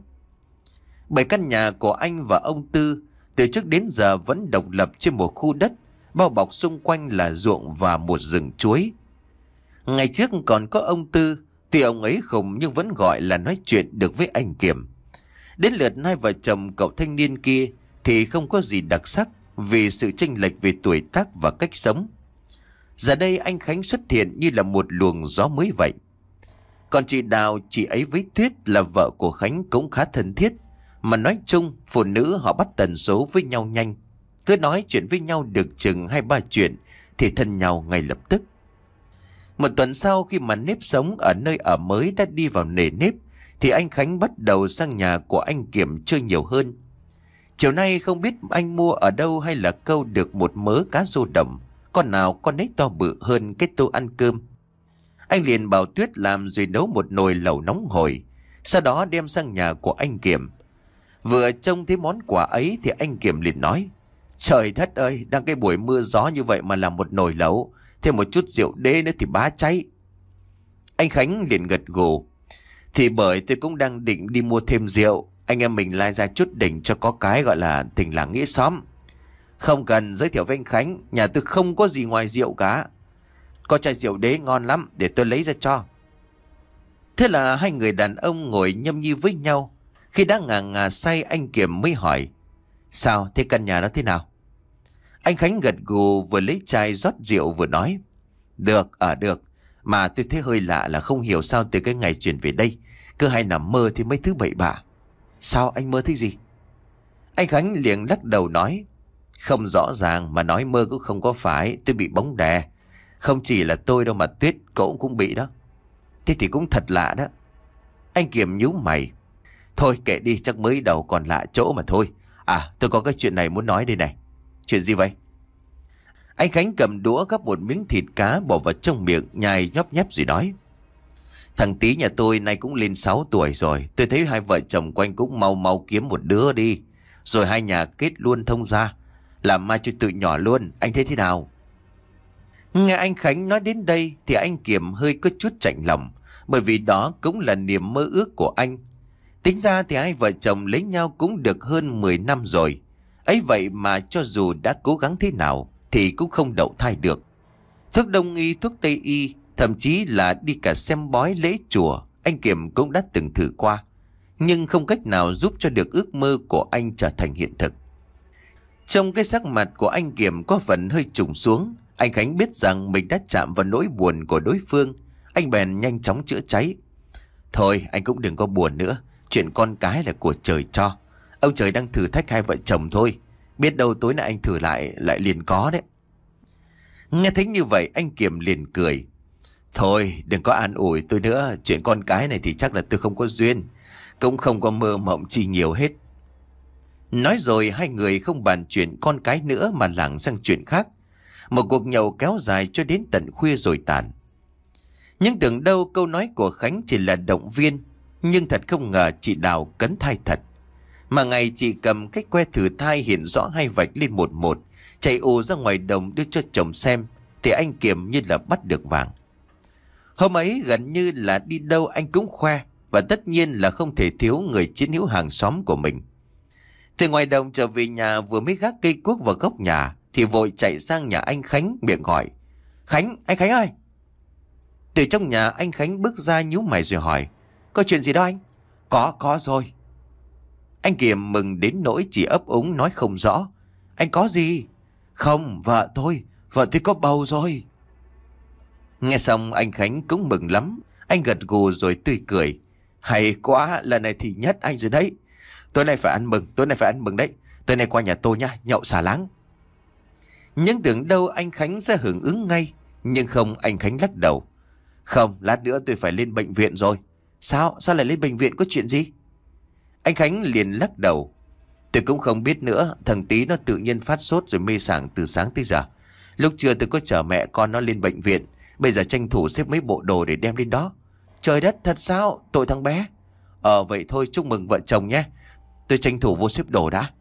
Bởi căn nhà của anh và ông Tư từ trước đến giờ vẫn độc lập trên một khu đất, bao bọc xung quanh là ruộng và một rừng chuối. Ngày trước còn có ông Tư, thì ông ấy khùng nhưng vẫn gọi là nói chuyện được với anh Kiểm. Đến lượt hai vợ chồng cậu thanh niên kia thì không có gì đặc sắc vì sự chênh lệch về tuổi tác và cách sống. Giờ đây anh Khánh xuất hiện như là một luồng gió mới vậy. Còn chị Đào, chị ấy với Tuyết là vợ của Khánh cũng khá thân thiết. Mà nói chung, phụ nữ họ bắt tần số với nhau nhanh. Cứ nói chuyện với nhau được chừng hai ba chuyện thì thân nhau ngay lập tức. Một tuần sau khi mà nếp sống ở nơi ở mới đã đi vào nề nếp thì anh Khánh bắt đầu sang nhà của anh Kiểm chơi nhiều hơn. Chiều nay không biết anh mua ở đâu hay là câu được một mớ cá rô đồng, con nào con ấy to bự hơn cái tô ăn cơm. Anh liền bảo Tuyết làm rồi nấu một nồi lẩu nóng hổi, sau đó đem sang nhà của anh Kiểm. Vừa trông thấy món quà ấy thì anh Kiểm liền nói: Trời đất ơi, đang cái buổi mưa gió như vậy mà làm một nồi lẩu, thêm một chút rượu đế nữa thì bá cháy. Anh Khánh liền gật gù: Thì bởi tôi cũng đang định đi mua thêm rượu, anh em mình lai ra chút đỉnh cho có cái gọi là tình làng nghĩa xóm. Không cần giới thiệu với anh Khánh, nhà tôi không có gì ngoài rượu cả. Có chai rượu đế ngon lắm, để tôi lấy ra cho. Thế là hai người đàn ông ngồi nhâm nhi với nhau. Khi đã ngà ngà say, anh Kiểm mới hỏi: Sao, thế căn nhà nó thế nào? Anh Khánh gật gù, vừa lấy chai rót rượu vừa nói: Được, ở được. Mà tôi thấy hơi lạ là không hiểu sao từ cái ngày chuyển về đây cứ hay nằm mơ thì mấy thứ bậy bạ. Sao, anh mơ thấy gì? Anh Khánh liền lắc đầu nói: Không rõ ràng, mà nói mơ cũng không có phải. Tôi bị bóng đè. Không chỉ là tôi đâu mà Tuyết cậu cũng bị đó. Thế thì cũng thật lạ đó. Anh Kiểm nhíu mày: Thôi kệ đi, chắc mới đầu còn lạ chỗ mà thôi. À, tôi có cái chuyện này muốn nói đây này. Chuyện gì vậy? Anh Khánh cầm đũa gắp một miếng thịt cá bỏ vào trong miệng, nhai nhóp nhép rồi nói: Thằng Tí nhà tôi nay cũng lên sáu tuổi rồi. Tôi thấy hai vợ chồng quanh cũng mau mau kiếm một đứa đi, rồi hai nhà kết luôn thông gia, làm mai cho tụi nhỏ luôn. Anh thấy thế nào? Nghe anh Khánh nói đến đây thì anh Kiểm hơi có chút chạnh lòng, bởi vì đó cũng là niềm mơ ước của anh. Tính ra thì hai vợ chồng lấy nhau cũng được hơn mười năm rồi. Ấy vậy mà cho dù đã cố gắng thế nào thì cũng không đậu thai được. Thuốc đông y, thuốc tây y, thậm chí là đi cả xem bói lễ chùa, anh Kiểm cũng đã từng thử qua, nhưng không cách nào giúp cho được ước mơ của anh trở thành hiện thực. Trong cái sắc mặt của anh Kiểm có phần hơi trùng xuống, anh Khánh biết rằng mình đã chạm vào nỗi buồn của đối phương. Anh bèn nhanh chóng chữa cháy: Thôi anh cũng đừng có buồn nữa, chuyện con cái là của trời cho. Ông trời đang thử thách hai vợ chồng thôi. Biết đâu tối nay anh thử lại lại liền có đấy. Nghe thấy như vậy anh Kiểm liền cười. Thôi đừng có an ủi tôi nữa. Chuyện con cái này thì chắc là tôi không có duyên, cũng không có mơ mộng chi nhiều hết. Nói rồi hai người không bàn chuyện con cái nữa mà lảng sang chuyện khác. Một cuộc nhậu kéo dài cho đến tận khuya rồi tàn. Nhưng tưởng đâu câu nói của Khánh chỉ là động viên. Nhưng thật không ngờ chị Đào cấn thai thật. Mà ngày chị cầm cái que thử thai hiện rõ hai vạch lên một một, chạy ù ra ngoài đồng đưa cho chồng xem, thì anh Kiểm như là bắt được vàng. Hôm ấy gần như là đi đâu anh cũng khoe, và tất nhiên là không thể thiếu người chiến hữu hàng xóm của mình. Từ ngoài đồng trở về nhà vừa mới gác cây cuốc vào góc nhà thì vội chạy sang nhà anh Khánh miệng gọi. Khánh, anh Khánh ơi! Từ trong nhà anh Khánh bước ra nhíu mày rồi hỏi. Có chuyện gì đó anh? Có, có rồi. Anh Kiểm mừng đến nỗi chỉ ấp úng nói không rõ. Anh có gì? Không, vợ tôi, vợ tôi có bầu rồi. Nghe xong anh Khánh cũng mừng lắm. Anh gật gù rồi tươi cười. Hay quá, lần này thì nhất anh rồi đấy. Tối nay phải ăn mừng, tối nay phải ăn mừng đấy. Tối nay qua nhà tôi nha, nhậu xả láng. Nhưng tưởng đâu anh Khánh sẽ hưởng ứng ngay. Nhưng không, anh Khánh lắc đầu. Không, lát nữa tôi phải lên bệnh viện rồi. Sao? Sao lại lên bệnh viện, có chuyện gì? Anh Khánh liền lắc đầu. Tôi cũng không biết nữa. Thằng Tý nó tự nhiên phát sốt rồi mê sảng từ sáng tới giờ. Lúc trưa tôi có chở mẹ con nó lên bệnh viện. Bây giờ tranh thủ xếp mấy bộ đồ để đem lên đó. Trời đất, thật sao? Tội thằng bé. Ờ vậy thôi, chúc mừng vợ chồng nhé. Tôi tranh thủ vô xếp đồ đã.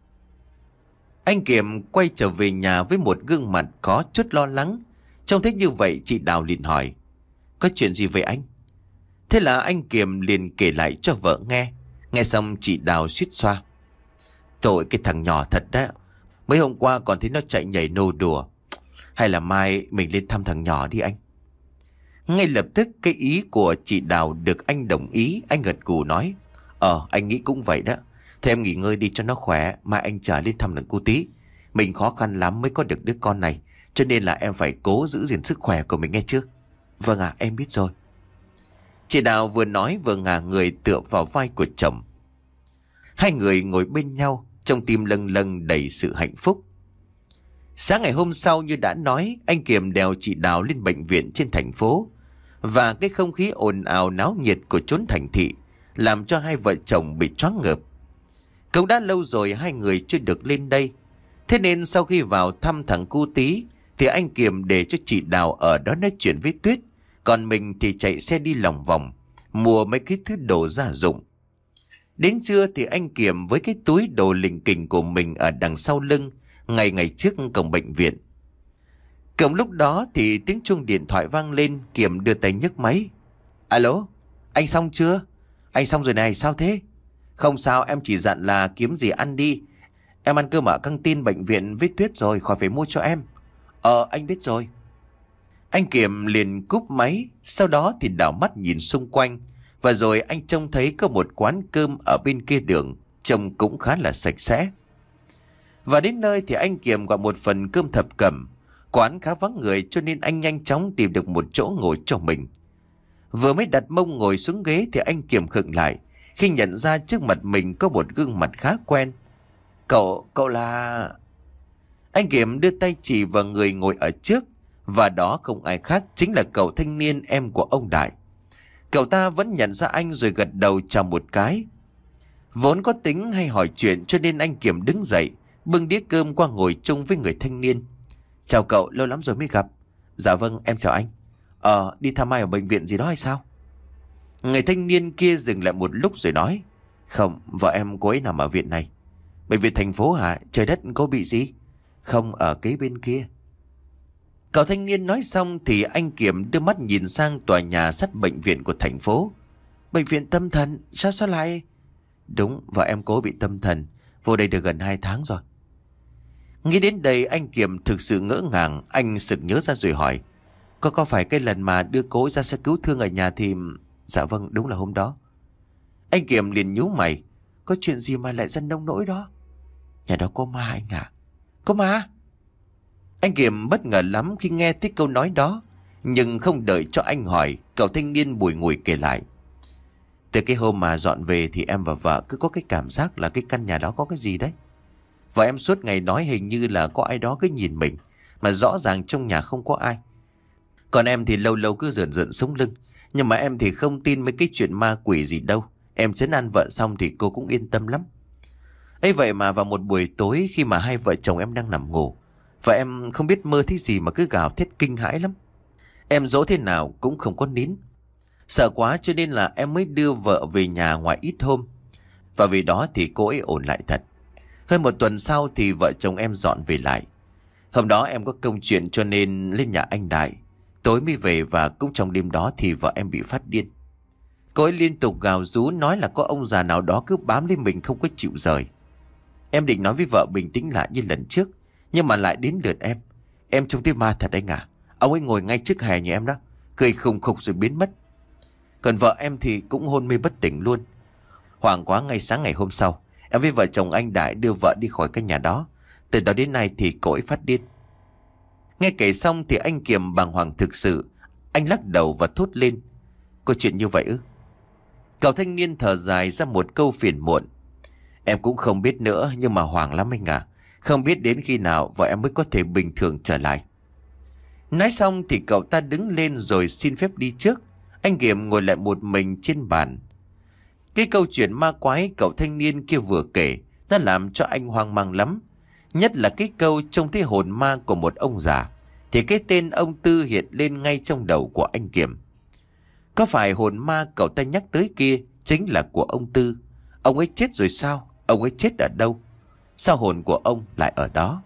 Anh Kiểm quay trở về nhà với một gương mặt có chút lo lắng. Trông thấy như vậy chị Đào liền hỏi. Có chuyện gì vậy anh? Thế là anh Kiểm liền kể lại cho vợ nghe. Nghe xong chị Đào suýt xoa. Tội cái thằng nhỏ thật đó. Mấy hôm qua còn thấy nó chạy nhảy nô đùa. Hay là mai mình lên thăm thằng nhỏ đi anh? Ngay lập tức cái ý của chị Đào được anh đồng ý. Anh gật gù nói. Ờ anh nghĩ cũng vậy đó. Thế em nghỉ ngơi đi cho nó khỏe. Mai anh trở lên thăm thằng cô Tí. Mình khó khăn lắm mới có được đứa con này. Cho nên là em phải cố giữ gìn sức khỏe của mình nghe chưa? Vâng ạ, em biết rồi. Chị Đào vừa nói vừa ngả người tựa vào vai của chồng. Hai người ngồi bên nhau, trong tim lâng lâng đầy sự hạnh phúc. Sáng ngày hôm sau như đã nói, anh Kiểm đèo chị Đào lên bệnh viện trên thành phố. Và cái không khí ồn ào náo nhiệt của chốn thành thị làm cho hai vợ chồng bị choáng ngợp. Cũng đã lâu rồi hai người chưa được lên đây. Thế nên sau khi vào thăm thằng cu Tí thì anh Kiểm để cho chị Đào ở đó nói chuyện với Tuyết. Còn mình thì chạy xe đi lòng vòng, mua mấy cái thứ đồ gia dụng. Đến trưa thì anh Kiểm với cái túi đồ lỉnh kỉnh của mình ở đằng sau lưng, ngày ngày trước cổng bệnh viện. Cộng lúc đó thì tiếng chuông điện thoại vang lên, Kiểm đưa tay nhấc máy. Alo, anh xong chưa? Anh xong rồi này, sao thế? Không sao, em chỉ dặn là kiếm gì ăn đi. Em ăn cơm ở căng tin bệnh viện với Tuyết rồi, khỏi phải mua cho em. Ờ, anh biết rồi. Anh Kiểm liền cúp máy, sau đó thì đảo mắt nhìn xung quanh. Và rồi anh trông thấy có một quán cơm ở bên kia đường, trông cũng khá là sạch sẽ. Và đến nơi thì anh Kiểm gọi một phần cơm thập cẩm. Quán khá vắng người cho nên anh nhanh chóng tìm được một chỗ ngồi cho mình. Vừa mới đặt mông ngồi xuống ghế thì anh Kiểm khựng lại khi nhận ra trước mặt mình có một gương mặt khá quen. Cậu, cậu là... Anh Kiểm đưa tay chỉ vào người ngồi ở trước. Và đó không ai khác chính là cậu thanh niên em của ông Đại. Cậu ta vẫn nhận ra anh rồi gật đầu chào một cái. Vốn có tính hay hỏi chuyện cho nên anh Kiểm đứng dậy, bưng đĩa cơm qua ngồi chung với người thanh niên. Chào cậu, lâu lắm rồi mới gặp. Dạ vâng, em chào anh. Ờ, đi thăm ai ở bệnh viện gì đó hay sao? Người thanh niên kia dừng lại một lúc rồi nói. Không, vợ em cô ấy nằm ở viện này. Bệnh viện thành phố hả? Trời đất, cô bị gì? Không, ở kế bên kia. Cậu thanh niên nói xong thì anh Kiểm đưa mắt nhìn sang tòa nhà sát bệnh viện của thành phố. Bệnh viện tâm thần, sao sao lại? Đúng, vợ em cố bị tâm thần, vô đây được gần hai tháng rồi. Nghĩ đến đây anh Kiểm thực sự ngỡ ngàng, anh sực nhớ ra rồi hỏi. Có có phải cái lần mà đưa cố ra xe cứu thương ở nhà thì... Dạ vâng, đúng là hôm đó. Anh Kiểm liền nhíu mày. Có chuyện gì mà lại dân nông nỗi đó? Nhà đó có ma anh ạ. Có ma? Anh Kiểm bất ngờ lắm khi nghe thấy câu nói đó. Nhưng không đợi cho anh hỏi, cậu thanh niên bùi ngùi kể lại. Từ cái hôm mà dọn về thì em và vợ cứ có cái cảm giác là cái căn nhà đó có cái gì đấy. Vợ em suốt ngày nói hình như là có ai đó cứ nhìn mình, mà rõ ràng trong nhà không có ai. Còn em thì lâu lâu cứ rợn rợn sống lưng. Nhưng mà em thì không tin mấy cái chuyện ma quỷ gì đâu. Em trấn an vợ xong thì cô cũng yên tâm lắm. Ấy vậy mà vào một buổi tối khi mà hai vợ chồng em đang nằm ngủ, và em không biết mơ thấy gì mà cứ gào thét kinh hãi lắm. Em dỗ thế nào cũng không có nín. Sợ quá cho nên là em mới đưa vợ về nhà ngoài ít hôm. Và vì đó thì cô ấy ổn lại thật. Hơn một tuần sau thì vợ chồng em dọn về lại. Hôm đó em có công chuyện cho nên lên nhà anh Đại. Tối mới về và cũng trong đêm đó thì vợ em bị phát điên. Cô ấy liên tục gào rú nói là có ông già nào đó cứ bám lên mình không có chịu rời. Em định nói với vợ bình tĩnh lại như lần trước, nhưng mà lại đến lượt em. Em trông thấy ma thật anh à. Ông ấy ngồi ngay trước hè nhà em đó, cười khùng khục rồi biến mất. Còn vợ em thì cũng hôn mê bất tỉnh luôn. Hoảng quá, ngay sáng ngày hôm sau em với vợ chồng anh Đại đưa vợ đi khỏi căn nhà đó. Từ đó đến nay thì cô ấy phát điên. Nghe kể xong thì anh Kiệm bàng hoàng thực sự. Anh lắc đầu và thốt lên: có chuyện như vậy ư? Cậu thanh niên thở dài ra một câu phiền muộn: em cũng không biết nữa, nhưng mà hoảng lắm anh à. Không biết đến khi nào vợ em mới có thể bình thường trở lại. Nói xong thì cậu ta đứng lên rồi xin phép đi trước. Anh Kiệm ngồi lại một mình trên bàn. Cái câu chuyện ma quái cậu thanh niên kia vừa kể nó làm cho anh hoang mang lắm. Nhất là cái câu trông thấy hồn ma của một ông già, thì cái tên ông Tư hiện lên ngay trong đầu của anh Kiệm. Có phải hồn ma cậu ta nhắc tới kia chính là của ông Tư? Ông ấy chết rồi sao? Ông ấy chết ở đâu? Sao hồn của ông lại ở đó?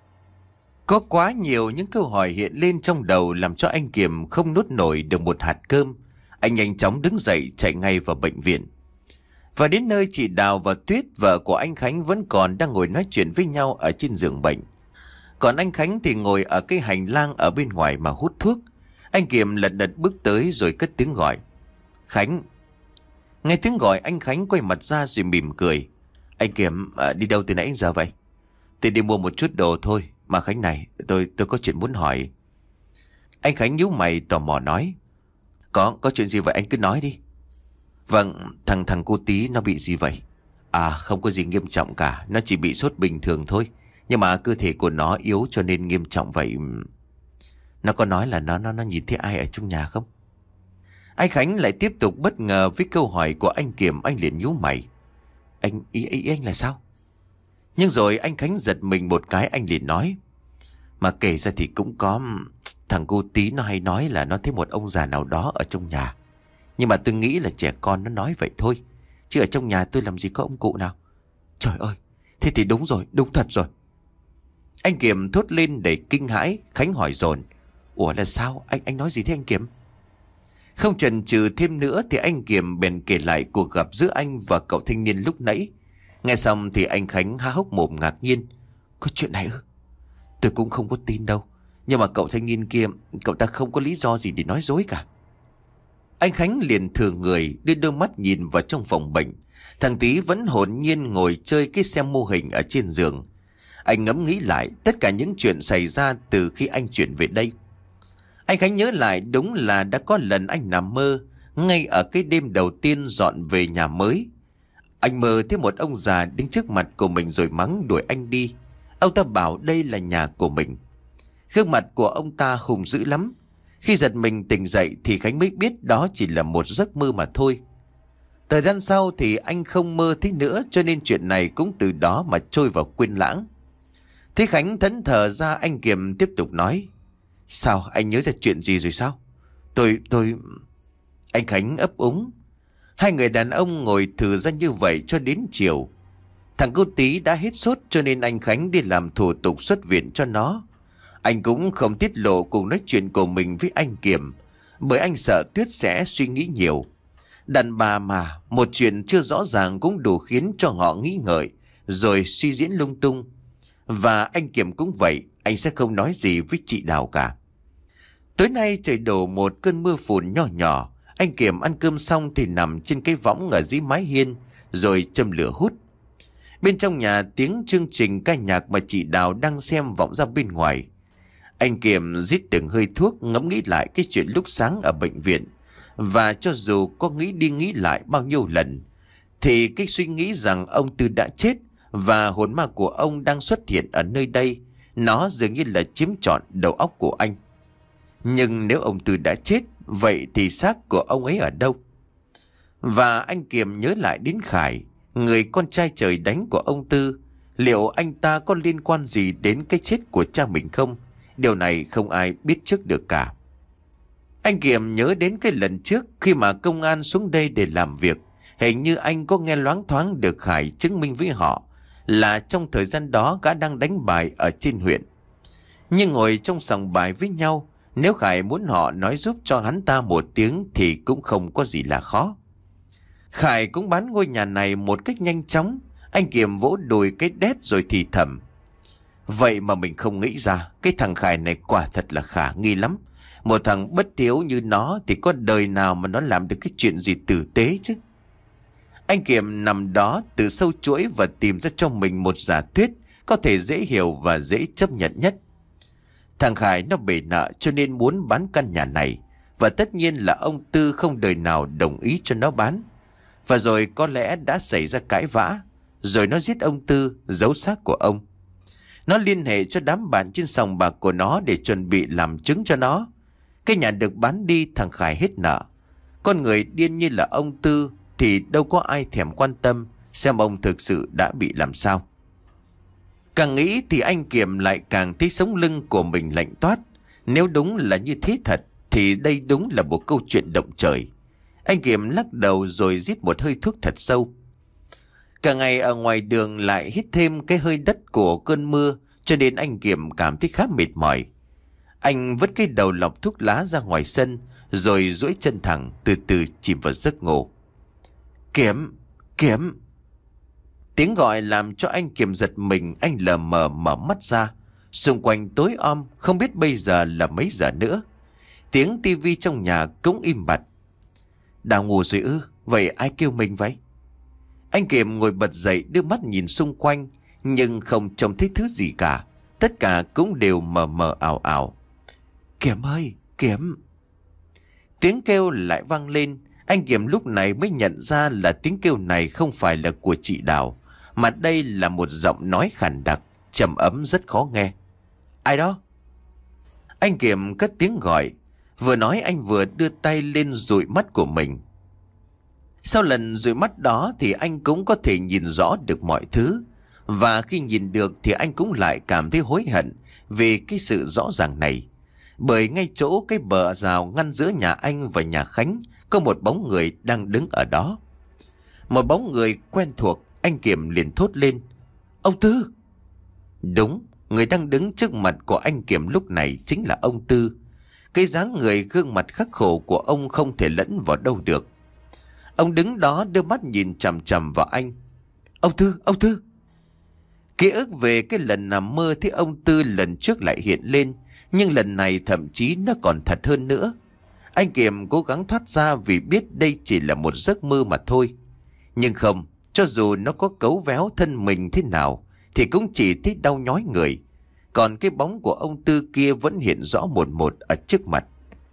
Có quá nhiều những câu hỏi hiện lên trong đầu làm cho anh Kiệm không nuốt nổi được một hạt cơm. Anh nhanh chóng đứng dậy chạy ngay vào bệnh viện. Và đến nơi chị Đào và Tuyết, vợ của anh Khánh, vẫn còn đang ngồi nói chuyện với nhau ở trên giường bệnh. Còn anh Khánh thì ngồi ở cái hành lang ở bên ngoài mà hút thuốc. Anh Kiệm lật đật bước tới rồi cất tiếng gọi: Khánh. Nghe tiếng gọi, anh Khánh quay mặt ra rồi mỉm cười: Anh Kiệm, à, đi đâu từ nãy đến giờ vậy? Tôi đi mua một chút đồ thôi. Mà Khánh này, tôi tôi có chuyện muốn hỏi. Anh Khánh nhíu mày tò mò nói: Có, có chuyện gì vậy anh cứ nói đi. Vâng, thằng thằng cô Tí nó bị gì vậy? À, không có gì nghiêm trọng cả, nó chỉ bị sốt bình thường thôi. Nhưng mà cơ thể của nó yếu cho nên nghiêm trọng vậy. Nó có nói là nó nó nó nhìn thấy ai ở trong nhà không? Anh Khánh lại tiếp tục bất ngờ với câu hỏi của anh Kiệm. Anh liền nhíu mày: Anh ý, ý, ý anh là sao? Nhưng rồi anh Khánh giật mình một cái, anh liền nói: Mà kể ra thì cũng có. Thằng cô Tí nó hay nói là nó thấy một ông già nào đó ở trong nhà. Nhưng mà tôi nghĩ là trẻ con nó nói vậy thôi, chứ ở trong nhà tôi làm gì có ông cụ nào. Trời ơi, thế thì đúng rồi, đúng thật rồi. Anh Kiệm thốt lên đầy kinh hãi. Khánh hỏi dồn: Ủa là sao? Anh anh nói gì thế anh Kiệm? Không chần chừ thêm nữa thì anh Kiệm bèn kể lại cuộc gặp giữa anh và cậu thanh niên lúc nãy. Nghe xong thì anh Khánh há hốc mồm ngạc nhiên: Có chuyện này ư? Tôi cũng không có tin đâu. Nhưng mà cậu thanh niên kia, cậu ta không có lý do gì để nói dối cả. Anh Khánh liền thừa người, đưa đôi mắt nhìn vào trong phòng bệnh. Thằng Tí vẫn hồn nhiên ngồi chơi cái xe mô hình ở trên giường. Anh ngẫm nghĩ lại tất cả những chuyện xảy ra từ khi anh chuyển về đây. Anh Khánh nhớ lại đúng là đã có lần anh nằm mơ ngay ở cái đêm đầu tiên dọn về nhà mới. Anh mơ thấy một ông già đứng trước mặt của mình rồi mắng đuổi anh đi. Ông ta bảo đây là nhà của mình. Gương mặt của ông ta hung dữ lắm. Khi giật mình tỉnh dậy thì Khánh mới biết đó chỉ là một giấc mơ mà thôi. Thời gian sau thì anh không mơ thấy nữa, cho nên chuyện này cũng từ đó mà trôi vào quên lãng. Thấy Khánh thẫn thờ ra, anh Kiệm tiếp tục nói: Sao, anh nhớ ra chuyện gì rồi sao? Tôi, tôi... Anh Khánh ấp úng. Hai người đàn ông ngồi thử ra như vậy cho đến chiều. Thằng cô Tí đã hết sốt cho nên anh Khánh đi làm thủ tục xuất viện cho nó. Anh cũng không tiết lộ cuộc nói chuyện của mình với anh Kiệm, bởi anh sợ Tuyết sẽ suy nghĩ nhiều. Đàn bà mà, một chuyện chưa rõ ràng cũng đủ khiến cho họ nghĩ ngợi, rồi suy diễn lung tung. Và anh Kiệm cũng vậy, anh sẽ không nói gì với chị Đào cả. Tối nay trời đổ một cơn mưa phùn nhỏ nhỏ. Anh Kiệm ăn cơm xong thì nằm trên cái võng ở dưới mái hiên, rồi châm lửa hút. Bên trong nhà tiếng chương trình ca nhạc mà chị Đào đang xem vọng ra bên ngoài. Anh Kiệm rít từng hơi thuốc, ngẫm nghĩ lại cái chuyện lúc sáng ở bệnh viện, Và cho dù có nghĩ đi nghĩ lại bao nhiêu lần, thì cái suy nghĩ rằng ông Tư đã chết và hồn ma của ông đang xuất hiện ở nơi đây, nó dường như là chiếm trọn đầu óc của anh. Nhưng nếu ông Tư đã chết, vậy thì xác của ông ấy ở đâu? Và anh Kiểm nhớ lại đến Khải, người con trai trời đánh của ông Tư. Liệu anh ta có liên quan gì đến cái chết của cha mình không? Điều này không ai biết trước được cả. Anh Kiểm nhớ đến cái lần trước khi mà công an xuống đây để làm việc. Hình như anh có nghe loáng thoáng được Khải chứng minh với họ là trong thời gian đó gã đang đánh bài ở trên huyện. Nhưng ngồi trong sòng bài với nhau, nếu Khải muốn họ nói giúp cho hắn ta một tiếng thì cũng không có gì là khó. Khải cũng bán ngôi nhà này một cách nhanh chóng. Anh Kiểm vỗ đùi cái đét rồi thì thầm: vậy mà mình không nghĩ ra, cái thằng Khải này quả thật là khả nghi lắm. Một thằng bất hiếu như nó thì có đời nào mà nó làm được cái chuyện gì tử tế chứ. Anh Kiểm nằm đó tự sâu chuỗi và tìm ra cho mình một giả thuyết có thể dễ hiểu và dễ chấp nhận nhất. Thằng Khải nó bể nợ cho nên muốn bán căn nhà này, và tất nhiên là ông Tư không đời nào đồng ý cho nó bán. Và rồi có lẽ đã xảy ra cãi vã, rồi nó giết ông Tư, giấu xác của ông. Nó liên hệ cho đám bạn trên sòng bạc của nó để chuẩn bị làm chứng cho nó. Cái nhà được bán đi, thằng Khải hết nợ. Con người điên như là ông Tư thì đâu có ai thèm quan tâm xem ông thực sự đã bị làm sao. Càng nghĩ thì anh Kiểm lại càng thấy sống lưng của mình lạnh toát. Nếu đúng là như thế thật thì đây đúng là một câu chuyện động trời. Anh Kiểm lắc đầu rồi rít một hơi thuốc thật sâu. Cả ngày ở ngoài đường lại hít thêm cái hơi đất của cơn mưa, cho nên anh Kiểm cảm thấy khá mệt mỏi. Anh vứt cái đầu lọc thuốc lá ra ngoài sân, rồi duỗi chân thẳng từ từ chìm vào giấc ngủ. Kiểm, Kiểm. Tiếng gọi làm cho anh Kiểm giật mình. Anh lờ mờ mở mắt ra. Xung quanh tối om, không biết bây giờ là mấy giờ nữa. Tiếng tivi trong nhà cũng im bặt. Đã ngủ rồi ư? Vậy ai kêu mình vậy? Anh Kiểm ngồi bật dậy, đưa mắt nhìn xung quanh, nhưng không trông thấy thứ gì cả. Tất cả cũng đều mờ mờ ảo ảo. Kiểm ơi, Kiểm. Tiếng kêu lại vang lên. Anh Kiểm lúc này mới nhận ra là tiếng kêu này không phải là của chị Đào, mà đây là một giọng nói khàn đặc, trầm ấm rất khó nghe. Ai đó? Anh Kiểm cất tiếng gọi. Vừa nói anh vừa đưa tay lên dụi mắt của mình. Sau lần dụi mắt đó thì anh cũng có thể nhìn rõ được mọi thứ. Và khi nhìn được thì anh cũng lại cảm thấy hối hận vì cái sự rõ ràng này. Bởi ngay chỗ cái bờ rào ngăn giữa nhà anh và nhà Khánh có một bóng người đang đứng ở đó. Một bóng người quen thuộc. Anh Kiểm liền thốt lên: ông Tư! Đúng, người đang đứng trước mặt của anh Kiểm lúc này chính là ông Tư. Cái dáng người gương mặt khắc khổ của ông không thể lẫn vào đâu được. Ông đứng đó đưa mắt nhìn chằm chằm vào anh. Ông Tư, ông Tư! Ký ức về cái lần nằm mơ thấy ông Tư lần trước lại hiện lên, nhưng lần này thậm chí nó còn thật hơn nữa. Anh Kiểm cố gắng thoát ra vì biết đây chỉ là một giấc mơ mà thôi. Nhưng không, cho dù nó có cấu véo thân mình thế nào thì cũng chỉ thấy đau nhói người. Còn cái bóng của ông Tư kia vẫn hiện rõ một một ở trước mặt.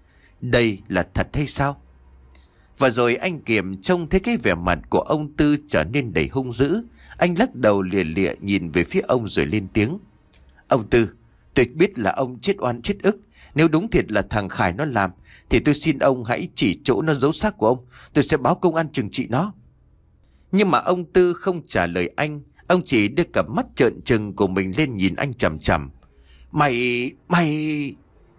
Đây là thật hay sao? Và rồi anh Kiểm trông thấy cái vẻ mặt của ông Tư trở nên đầy hung dữ. Anh lắc đầu lìa lịa nhìn về phía ông rồi lên tiếng: ông Tư, tôi biết là ông chết oan chết ức. Nếu đúng thiệt là thằng Khải nó làm thì tôi xin ông hãy chỉ chỗ nó giấu xác của ông. Tôi sẽ báo công an trừng trị nó. Nhưng mà ông Tư không trả lời anh. Ông chỉ đưa cặp mắt trợn trừng của mình lên nhìn anh chằm chằm. Mày, mày...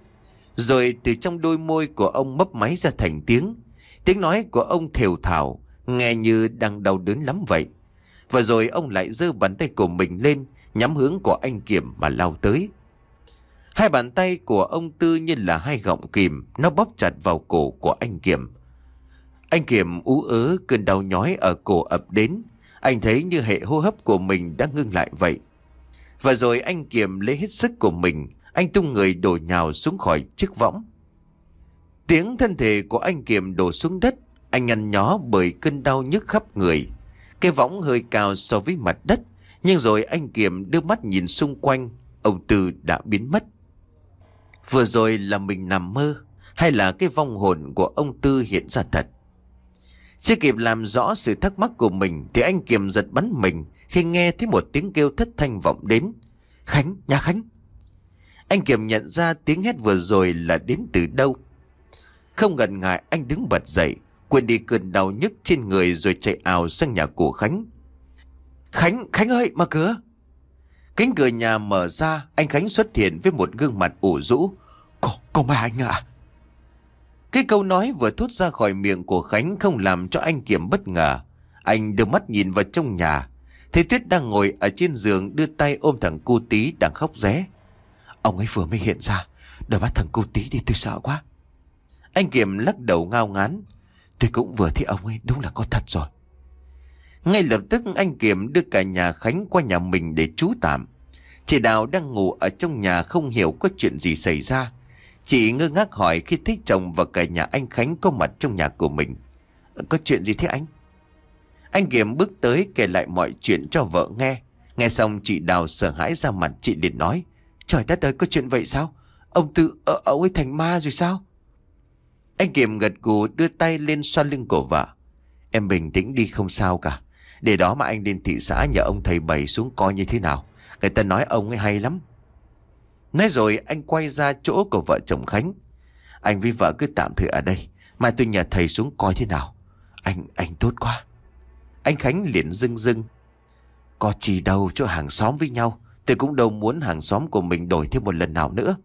Rồi từ trong đôi môi của ông mấp máy ra thành tiếng. Tiếng nói của ông thều thào, nghe như đang đau đớn lắm vậy. Và rồi ông lại giơ bàn tay của mình lên, nhắm hướng của anh Kiểm mà lao tới. Hai bàn tay của ông Tư như là hai gọng kìm, nó bóp chặt vào cổ của anh Kiểm. Anh Kiểm ú ớ, cơn đau nhói ở cổ ập đến. Anh thấy như hệ hô hấp của mình đã ngưng lại vậy. Và rồi anh Kiểm lấy hết sức của mình, anh tung người đổ nhào xuống khỏi chiếc võng. Tiếng thân thể của anh Kiểm đổ xuống đất. Anh nhăn nhó bởi cơn đau nhức khắp người. Cái võng hơi cao so với mặt đất. Nhưng rồi anh Kiểm đưa mắt nhìn xung quanh. Ông Tư đã biến mất. Vừa rồi là mình nằm mơ, hay là cái vong hồn của ông Tư hiện ra thật. Chưa kịp làm rõ sự thắc mắc của mình thì anh Kiểm giật bắn mình khi nghe thấy một tiếng kêu thất thanh vọng đến. Khánh, nhà Khánh. Anh Kiểm nhận ra tiếng hét vừa rồi là đến từ đâu. Không ngần ngại, anh đứng bật dậy, quên đi cơn đau nhức trên người rồi chạy ào sang nhà của Khánh. Khánh, Khánh ơi, mở cửa. Cánh cửa nhà mở ra, anh Khánh xuất hiện với một gương mặt ủ rũ. Có, có mà anh ạ. Cái câu nói vừa thốt ra khỏi miệng của Khánh không làm cho anh Kiểm bất ngờ. Anh đưa mắt nhìn vào trong nhà, thấy Tuyết đang ngồi ở trên giường đưa tay ôm thằng cu tí đang khóc ré. Ông ấy vừa mới hiện ra, đợi bắt thằng cu tí đi, tôi sợ quá. Anh Kiểm lắc đầu ngao ngán. Tôi cũng vừa thấy ông ấy, đúng là có thật rồi. Ngay lập tức anh Kiểm đưa cả nhà Khánh qua nhà mình để trú tạm. Chị Đào đang ngủ ở trong nhà không hiểu có chuyện gì xảy ra. Chị ngơ ngác hỏi khi thấy chồng và cả nhà anh Khánh có mặt trong nhà của mình. Có chuyện gì thế anh? Anh Kiểm bước tới kể lại mọi chuyện cho vợ nghe. Nghe xong chị Đào sợ hãi ra mặt, chị liền nói. Trời đất ơi, có chuyện vậy sao? Ông Tư, ờ, ông ấy thành ma rồi sao? Anh Kiểm gật gù đưa tay lên xoa lưng của vợ. Em bình tĩnh đi, không sao cả. Để đó mà anh lên thị xã nhờ ông thầy Bảy xuống coi như thế nào. Người ta nói ông ấy hay lắm. Nói rồi anh quay ra chỗ của vợ chồng Khánh. Anh với vợ cứ tạm thời ở đây, mai tôi nhờ thầy xuống coi thế nào. Anh, anh tốt quá. Anh Khánh liền rưng rưng. Có chi đâu, chỗ hàng xóm với nhau. Tôi cũng đâu muốn hàng xóm của mình đổi thêm một lần nào nữa.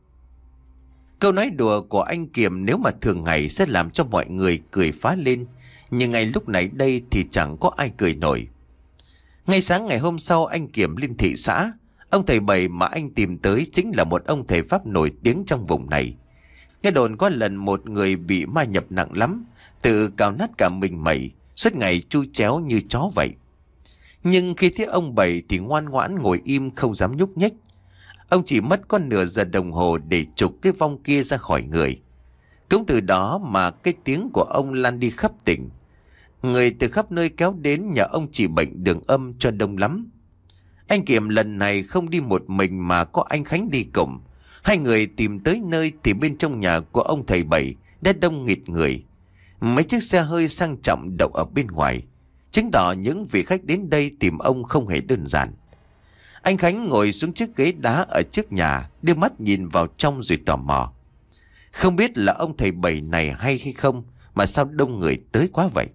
Câu nói đùa của anh Kiểm nếu mà thường ngày sẽ làm cho mọi người cười phá lên. Nhưng ngay lúc này đây thì chẳng có ai cười nổi. Ngay sáng ngày hôm sau, anh Kiểm lên thị xã. Ông thầy Bảy mà anh tìm tới chính là một ông thầy Pháp nổi tiếng trong vùng này. Nghe đồn có lần một người bị ma nhập nặng lắm, tự cào nát cả mình mẩy, suốt ngày chu chéo như chó vậy. Nhưng khi thấy ông Bảy thì ngoan ngoãn ngồi im không dám nhúc nhích. Ông chỉ mất có nửa giờ đồng hồ để trục cái vong kia ra khỏi người. Cũng từ đó mà cái tiếng của ông lan đi khắp tỉnh. Người từ khắp nơi kéo đến nhờ ông trị bệnh đường âm cho đông lắm. Anh Kiểm lần này không đi một mình mà có anh Khánh đi cùng. Hai người tìm tới nơi thì bên trong nhà của ông thầy Bảy đã đông nghịt người. Mấy chiếc xe hơi sang trọng đậu ở bên ngoài, chứng tỏ những vị khách đến đây tìm ông không hề đơn giản. Anh Khánh ngồi xuống chiếc ghế đá ở trước nhà, đưa mắt nhìn vào trong rồi tò mò. Không biết là ông thầy Bảy này hay hay không mà sao đông người tới quá vậy.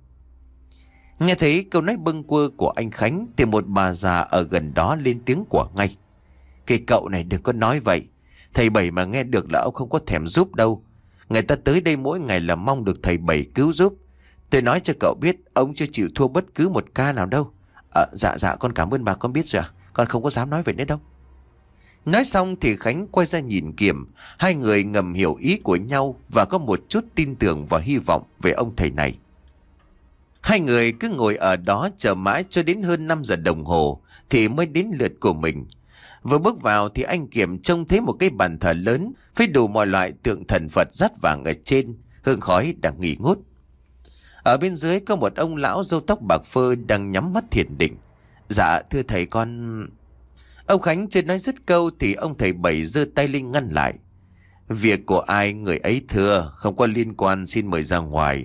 Nghe thấy câu nói bâng quơ của anh Khánh thì một bà già ở gần đó lên tiếng của ngay. Cái cậu này đừng có nói vậy. Thầy Bảy mà nghe được là ông không có thèm giúp đâu. Người ta tới đây mỗi ngày là mong được thầy Bảy cứu giúp. Tôi nói cho cậu biết, ông chưa chịu thua bất cứ một ca nào đâu. À, dạ dạ con cảm ơn bà, con biết rồi à. Con không có dám nói vậy nữa đâu. Nói xong thì Khánh quay ra nhìn Kiểm. Hai người ngầm hiểu ý của nhau và có một chút tin tưởng và hy vọng về ông thầy này. Hai người cứ ngồi ở đó chờ mãi cho đến hơn năm giờ đồng hồ thì mới đến lượt của mình. Vừa bước vào thì anh Kiểm trông thấy một cái bàn thờ lớn với đủ mọi loại tượng thần Phật dát vàng ở trên, hương khói đang nghỉ ngút. Ở bên dưới có một ông lão râu tóc bạc phơ đang nhắm mắt thiền định. Dạ thưa thầy con... Ông Khánh chưa nói dứt câu thì ông thầy Bảy giơ tay lên ngăn lại. Việc của ai người ấy thưa, không có liên quan, xin mời ra ngoài.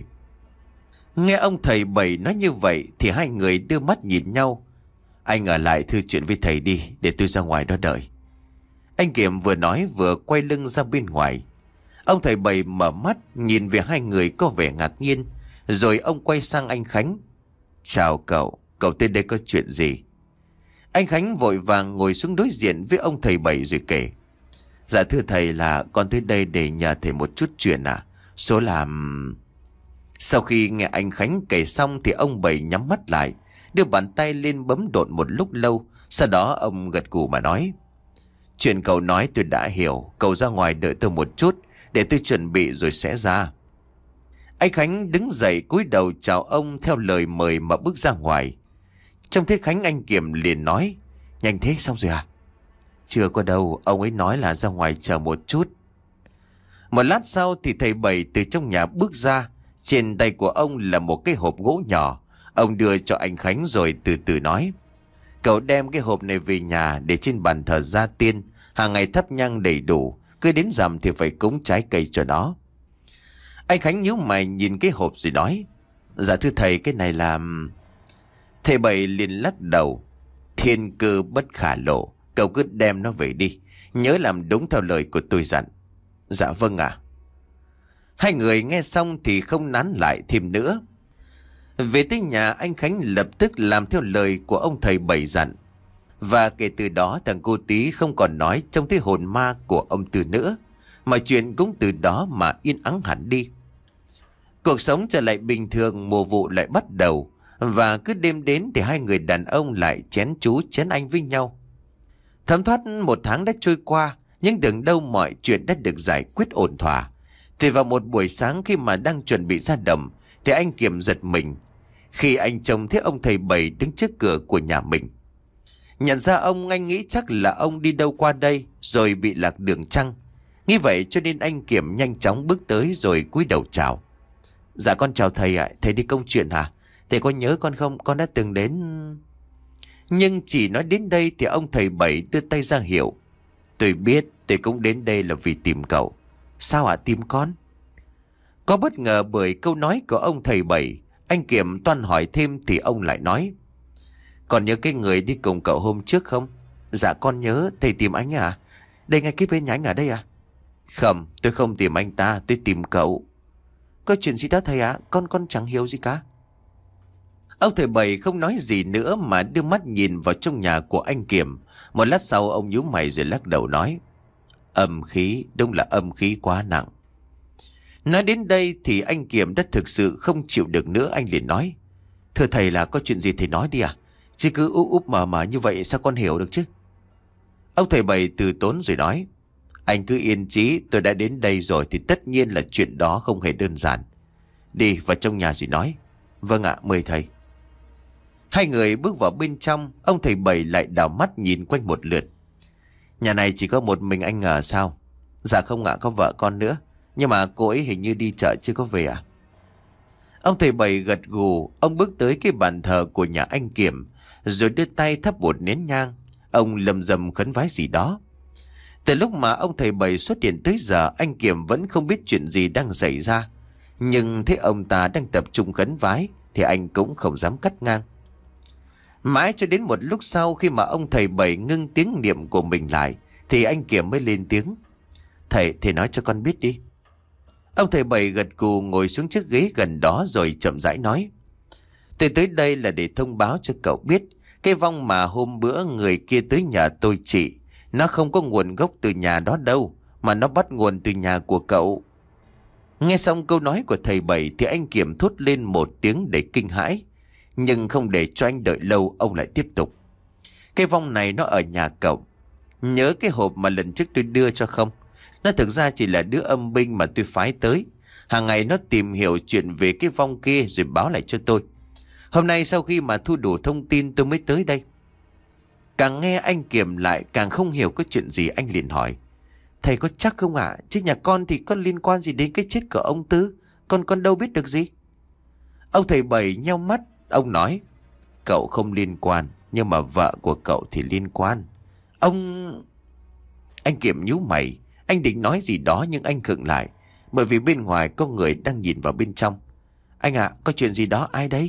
Nghe ông thầy Bảy nói như vậy thì hai người đưa mắt nhìn nhau. Anh ở lại thư chuyện với thầy đi, để tôi ra ngoài đó đợi. Anh Kiểm vừa nói vừa quay lưng ra bên ngoài. Ông thầy Bảy mở mắt nhìn về hai người có vẻ ngạc nhiên. Rồi ông quay sang anh Khánh. Chào cậu, cậu tới đây có chuyện gì? Anh Khánh vội vàng ngồi xuống đối diện với ông thầy Bảy rồi kể. Dạ thưa thầy là con tới đây để nhờ thầy một chút chuyện à. Số làm... Sau khi nghe anh Khánh kể xong thì ông Bảy nhắm mắt lại, đưa bàn tay lên bấm độn một lúc lâu. Sau đó ông gật gù mà nói. Chuyện cậu nói tôi đã hiểu. Cậu ra ngoài đợi tôi một chút, để tôi chuẩn bị rồi sẽ ra. Anh Khánh đứng dậy cúi đầu chào ông theo lời mời mà bước ra ngoài. Trông thấy Khánh, anh Kiểm liền nói. Nhanh thế xong rồi à? Chưa có đâu, ông ấy nói là ra ngoài chờ một chút. Một lát sau thì thầy Bảy từ trong nhà bước ra. Trên tay của ông là một cái hộp gỗ nhỏ. Ông đưa cho anh Khánh rồi từ từ nói. Cậu đem cái hộp này về nhà để trên bàn thờ gia tiên, hàng ngày thắp nhang đầy đủ. Cứ đến rằm thì phải cúng trái cây cho nó. Anh Khánh nhíu mày nhìn cái hộp rồi nói: Dạ thưa thầy, cái này là... Thầy Bảy liền lắc đầu: Thiên cơ bất khả lộ, cậu cứ đem nó về đi, nhớ làm đúng theo lời của tôi dặn. Dạ vâng ạ. Hai người nghe xong thì không nán lại thêm nữa. Về tới nhà, anh Khánh lập tức làm theo lời của ông thầy Bảy dặn. Và kể từ đó thằng cô Tí không còn nói trông thấy hồn ma của ông Tư nữa. Mọi chuyện cũng từ đó mà yên ắng hẳn đi. Cuộc sống trở lại bình thường, mùa vụ lại bắt đầu. Và cứ đêm đến thì hai người đàn ông lại chén chú chén anh với nhau. Thấm thoát một tháng đã trôi qua, nhưng tưởng đâu mọi chuyện đã được giải quyết ổn thỏa. Thì vào một buổi sáng khi mà đang chuẩn bị ra đồng, thì anh Kiểm giật mình khi anh trông thấy ông thầy Bảy đứng trước cửa của nhà mình. Nhận ra ông, anh nghĩ chắc là ông đi đâu qua đây rồi bị lạc đường chăng. Nghĩ vậy cho nên anh Kiểm nhanh chóng bước tới rồi cúi đầu chào. Dạ con chào thầy ạ. Thầy đi công chuyện hả? Thầy có nhớ con không? Con đã từng đến... Nhưng chỉ nói đến đây thì ông thầy Bảy đưa tay ra hiệu. Tôi biết, tôi cũng đến đây là vì tìm cậu. Sao ạ? Tìm con? Có bất ngờ bởi câu nói của ông thầy Bảy, anh Kiểm toan hỏi thêm thì ông lại nói: Còn nhớ cái người đi cùng cậu hôm trước không? Dạ con nhớ. Thầy tìm anh à? Đây ngay cái bên nhà anh ở đây à? Không, tôi không tìm anh ta, tôi tìm cậu. Có chuyện gì đó thầy ạ? À? Con con chẳng hiểu gì cả. Ông thầy Bảy không nói gì nữa mà đưa mắt nhìn vào trong nhà của anh Kiểm. Một lát sau ông nhíu mày rồi lắc đầu nói: Âm khí, đúng là âm khí quá nặng. Nói đến đây thì anh Kiểm đã thực sự không chịu được nữa. Anh liền nói: Thưa thầy, là có chuyện gì thầy nói đi à? Chứ cứ úp úp mở mở như vậy sao con hiểu được chứ? Ông thầy Bảy từ tốn rồi nói: Anh cứ yên chí, tôi đã đến đây rồi thì tất nhiên là chuyện đó không hề đơn giản. Đi vào trong nhà rồi nói. Vâng ạ, mời thầy. Hai người bước vào bên trong. Ông thầy Bảy lại đảo mắt nhìn quanh một lượt. Nhà này chỉ có một mình anh ở sao? Dạ không ạ, có vợ con nữa. Nhưng mà cô ấy hình như đi chợ chưa có về à? Ông thầy Bảy gật gù. Ông bước tới cái bàn thờ của nhà anh Kiểm, rồi đưa tay thắp một nén nhang. Ông lầm rầm khấn vái gì đó. Từ lúc mà ông thầy Bảy xuất hiện tới giờ, anh Kiểm vẫn không biết chuyện gì đang xảy ra. Nhưng thấy ông ta đang tập trung khấn vái thì anh cũng không dám cắt ngang. Mãi cho đến một lúc sau, khi mà ông thầy Bảy ngưng tiếng niệm của mình lại, thì anh Kiểm mới lên tiếng. Thầy, thầy nói cho con biết đi. Ông thầy Bảy gật gù ngồi xuống chiếc ghế gần đó rồi chậm rãi nói. Tôi tới đây là để thông báo cho cậu biết, cái vong mà hôm bữa người kia tới nhà tôi trị, nó không có nguồn gốc từ nhà đó đâu, mà nó bắt nguồn từ nhà của cậu. Nghe xong câu nói của thầy Bảy thì anh Kiểm thốt lên một tiếng để kinh hãi. Nhưng không để cho anh đợi lâu, ông lại tiếp tục. Cái vong này nó ở nhà cậu. Nhớ cái hộp mà lần trước tôi đưa cho không? Nó thực ra chỉ là đứa âm binh mà tôi phái tới. Hàng ngày nó tìm hiểu chuyện về cái vong kia rồi báo lại cho tôi. Hôm nay sau khi mà thu đủ thông tin tôi mới tới đây. Càng nghe anh Kiểm lại càng không hiểu có chuyện gì. Anh liền hỏi. Thầy có chắc không ạ? À? Chứ nhà con thì có liên quan gì đến cái chết của ông Tư? Con con đâu biết được gì. Ông thầy Bảy nheo mắt. Ông nói. Cậu không liên quan, nhưng mà vợ của cậu thì liên quan. Ông... Anh Kiểm nhíu mày. Anh định nói gì đó nhưng anh khựng lại, bởi vì bên ngoài có người đang nhìn vào bên trong. Anh ạ, à, có chuyện gì đó, ai đấy?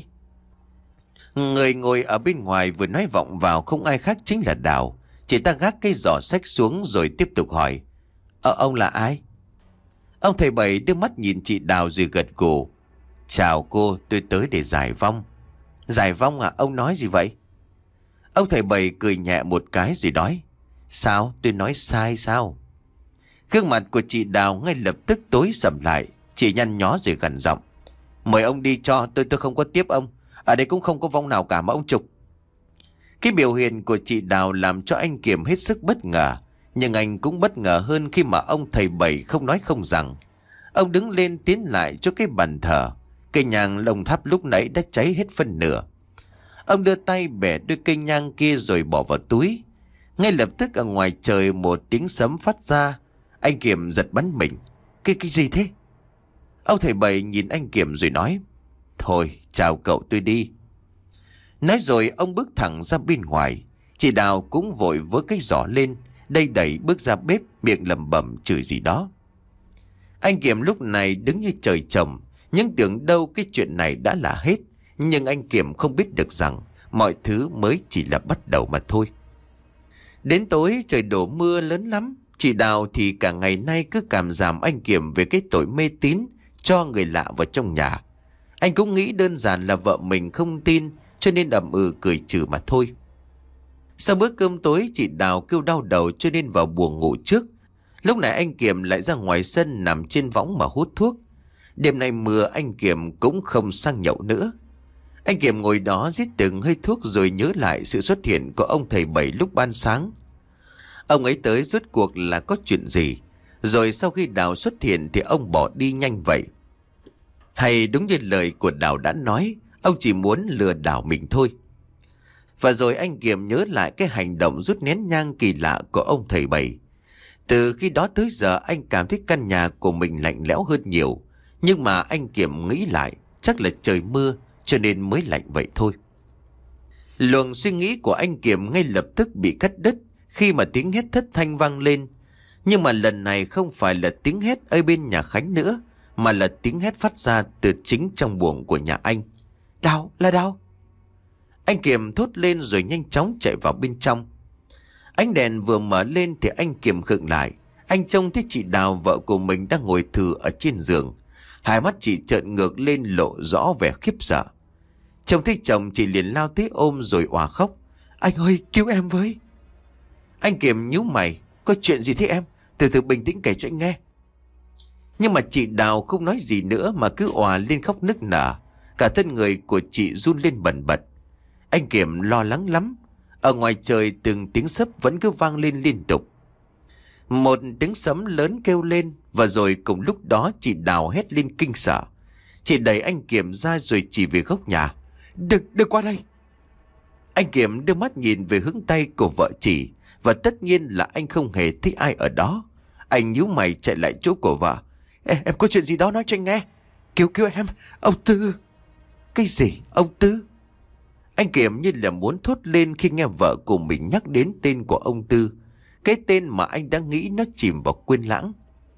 Người ngồi ở bên ngoài vừa nói vọng vào không ai khác chính là Đào. Chị ta gác cái giỏ sách xuống rồi tiếp tục hỏi. Ờ, ông là ai? Ông thầy Bảy đưa mắt nhìn chị Đào rồi gật gù. Chào cô, tôi tới để giải vong. Giải vong à? Ông nói gì vậy? Ông thầy Bảy cười nhẹ một cái rồi nói. Sao? Tôi nói sai sao? Gương mặt của chị Đào ngay lập tức tối sầm lại. Chị nhăn nhó rồi gằn giọng. Mời ông đi cho, tôi tôi không có tiếp ông. Ở đây cũng không có vong nào cả mà ông Trục. Cái biểu hiện của chị Đào làm cho anh Kiểm hết sức bất ngờ. Nhưng anh cũng bất ngờ hơn khi mà ông thầy Bảy không nói không rằng. Ông đứng lên tiến lại cho cái bàn thờ. Cây nhang lồng tháp lúc nãy đã cháy hết phân nửa. Ông đưa tay bẻ đôi cây nhang kia rồi bỏ vào túi. Ngay lập tức ở ngoài trời một tiếng sấm phát ra. Anh Kiểm giật bắn mình. Cái cái gì thế? Ông thầy Bảy nhìn anh Kiểm rồi nói. Thôi chào cậu, tôi đi. Nói rồi ông bước thẳng ra bên ngoài. Chị Đào cũng vội vớ cái giỏ lên, đầy đẩy bước ra bếp, miệng lẩm bẩm chửi gì đó. Anh Kiểm lúc này đứng như trời trồng, nhưng tưởng đâu cái chuyện này đã là hết. Nhưng anh Kiểm không biết được rằng mọi thứ mới chỉ là bắt đầu mà thôi. Đến tối trời đổ mưa lớn lắm. Chị Đào thì cả ngày nay cứ cảm giảm anh Kiểm về cái tội mê tín cho người lạ vào trong nhà. Anh cũng nghĩ đơn giản là vợ mình không tin, cho nên ậm ừ cười trừ mà thôi. Sau bữa cơm tối, chị Đào kêu đau đầu cho nên vào buồng ngủ trước. Lúc này anh Kiểm lại ra ngoài sân nằm trên võng mà hút thuốc. Đêm nay mưa, anh Kiểm cũng không sang nhậu nữa. Anh Kiểm ngồi đó rít từng hơi thuốc rồi nhớ lại sự xuất hiện của ông thầy Bảy lúc ban sáng. Ông ấy tới rốt cuộc là có chuyện gì? Rồi sau khi Đào xuất hiện thì ông bỏ đi nhanh vậy. Hay đúng như lời của Đào đã nói, ông chỉ muốn lừa đảo mình thôi. Và rồi anh Kiểm nhớ lại cái hành động rút nén nhang kỳ lạ của ông thầy Bảy. Từ khi đó tới giờ anh cảm thấy căn nhà của mình lạnh lẽo hơn nhiều. Nhưng mà anh Kiểm nghĩ lại, chắc là trời mưa cho nên mới lạnh vậy thôi. Luồng suy nghĩ của anh Kiểm ngay lập tức bị cắt đứt khi mà tiếng hét thất thanh vang lên. Nhưng mà lần này không phải là tiếng hét ở bên nhà Khánh nữa, mà là tiếng hét phát ra từ chính trong buồng của nhà anh. Đào, là Đào. Anh Kiểm thốt lên rồi nhanh chóng chạy vào bên trong. Ánh đèn vừa mở lên thì anh Kiểm khựng lại. Anh trông thấy chị Đào, vợ của mình, đang ngồi thừ ở trên giường. Hai mắt chị trợn ngược lên lộ rõ vẻ khiếp sợ. Trông thấy chồng, chị liền lao tới ôm rồi òa khóc. Anh ơi, cứu em với. Anh Kiểm nhíu mày. Có chuyện gì thế em? Từ từ bình tĩnh kể cho anh nghe. Nhưng mà chị Đào không nói gì nữa mà cứ òa lên khóc nức nở. Cả thân người của chị run lên bần bật. Anh Kiểm lo lắng lắm. Ở ngoài trời từng tiếng sấm vẫn cứ vang lên liên tục. Một tiếng sấm lớn kêu lên, và rồi cùng lúc đó chị Đào hét lên kinh sợ. Chị đẩy anh Kiểm ra rồi chỉ về góc nhà. Đừng, đừng qua đây. Anh Kiểm đưa mắt nhìn về hướng tay của vợ chỉ, và tất nhiên là anh không hề thấy ai ở đó. Anh nhíu mày chạy lại chỗ của vợ. Em, em có chuyện gì đó nói cho anh nghe. Cứu cứu em, ông Tư. Cái gì, ông Tư? Anh Kiểm như là muốn thốt lên khi nghe vợ của mình nhắc đến tên của ông Tư. Cái tên mà anh đang nghĩ nó chìm vào quên lãng.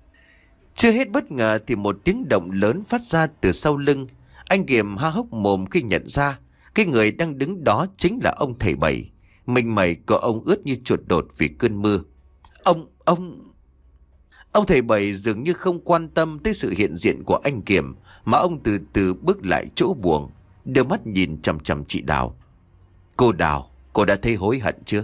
Chưa hết bất ngờ thì một tiếng động lớn phát ra từ sau lưng. Anh Kiểm há hốc mồm khi nhận ra cái người đang đứng đó chính là ông thầy Bảy. Mình mẩy của ông ướt như chuột đột vì cơn mưa. Ông, ông... Ông thầy Bảy dường như không quan tâm tới sự hiện diện của anh Kiểm, mà ông từ từ bước lại chỗ buồng, đưa mắt nhìn chằm chằm chị Đào. Cô Đào, cô đã thấy hối hận chưa?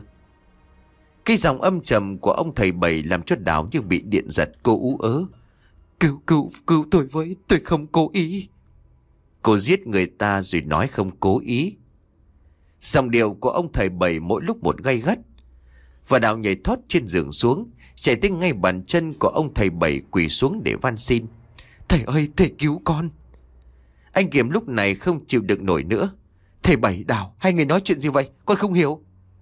Cái giọng âm trầm của ông thầy Bảy làm cho Đào như bị điện giật. Cô ú ớ. Cứu, cứu, cứu tôi với, tôi không cố ý. Cô giết người ta rồi nói không cố ý. Giọng điệu của ông thầy Bảy mỗi lúc một gay gắt. Và Đào nhảy thoát trên giường xuống, chạy tới ngay bàn chân của ông thầy Bảy, quỳ xuống để van xin. Thầy ơi, thầy cứu con. Anh Kiểm lúc này không chịu đựng nổi nữa. Thầy Bảy, Đào, hai người nói chuyện gì vậy? Con không hiểu.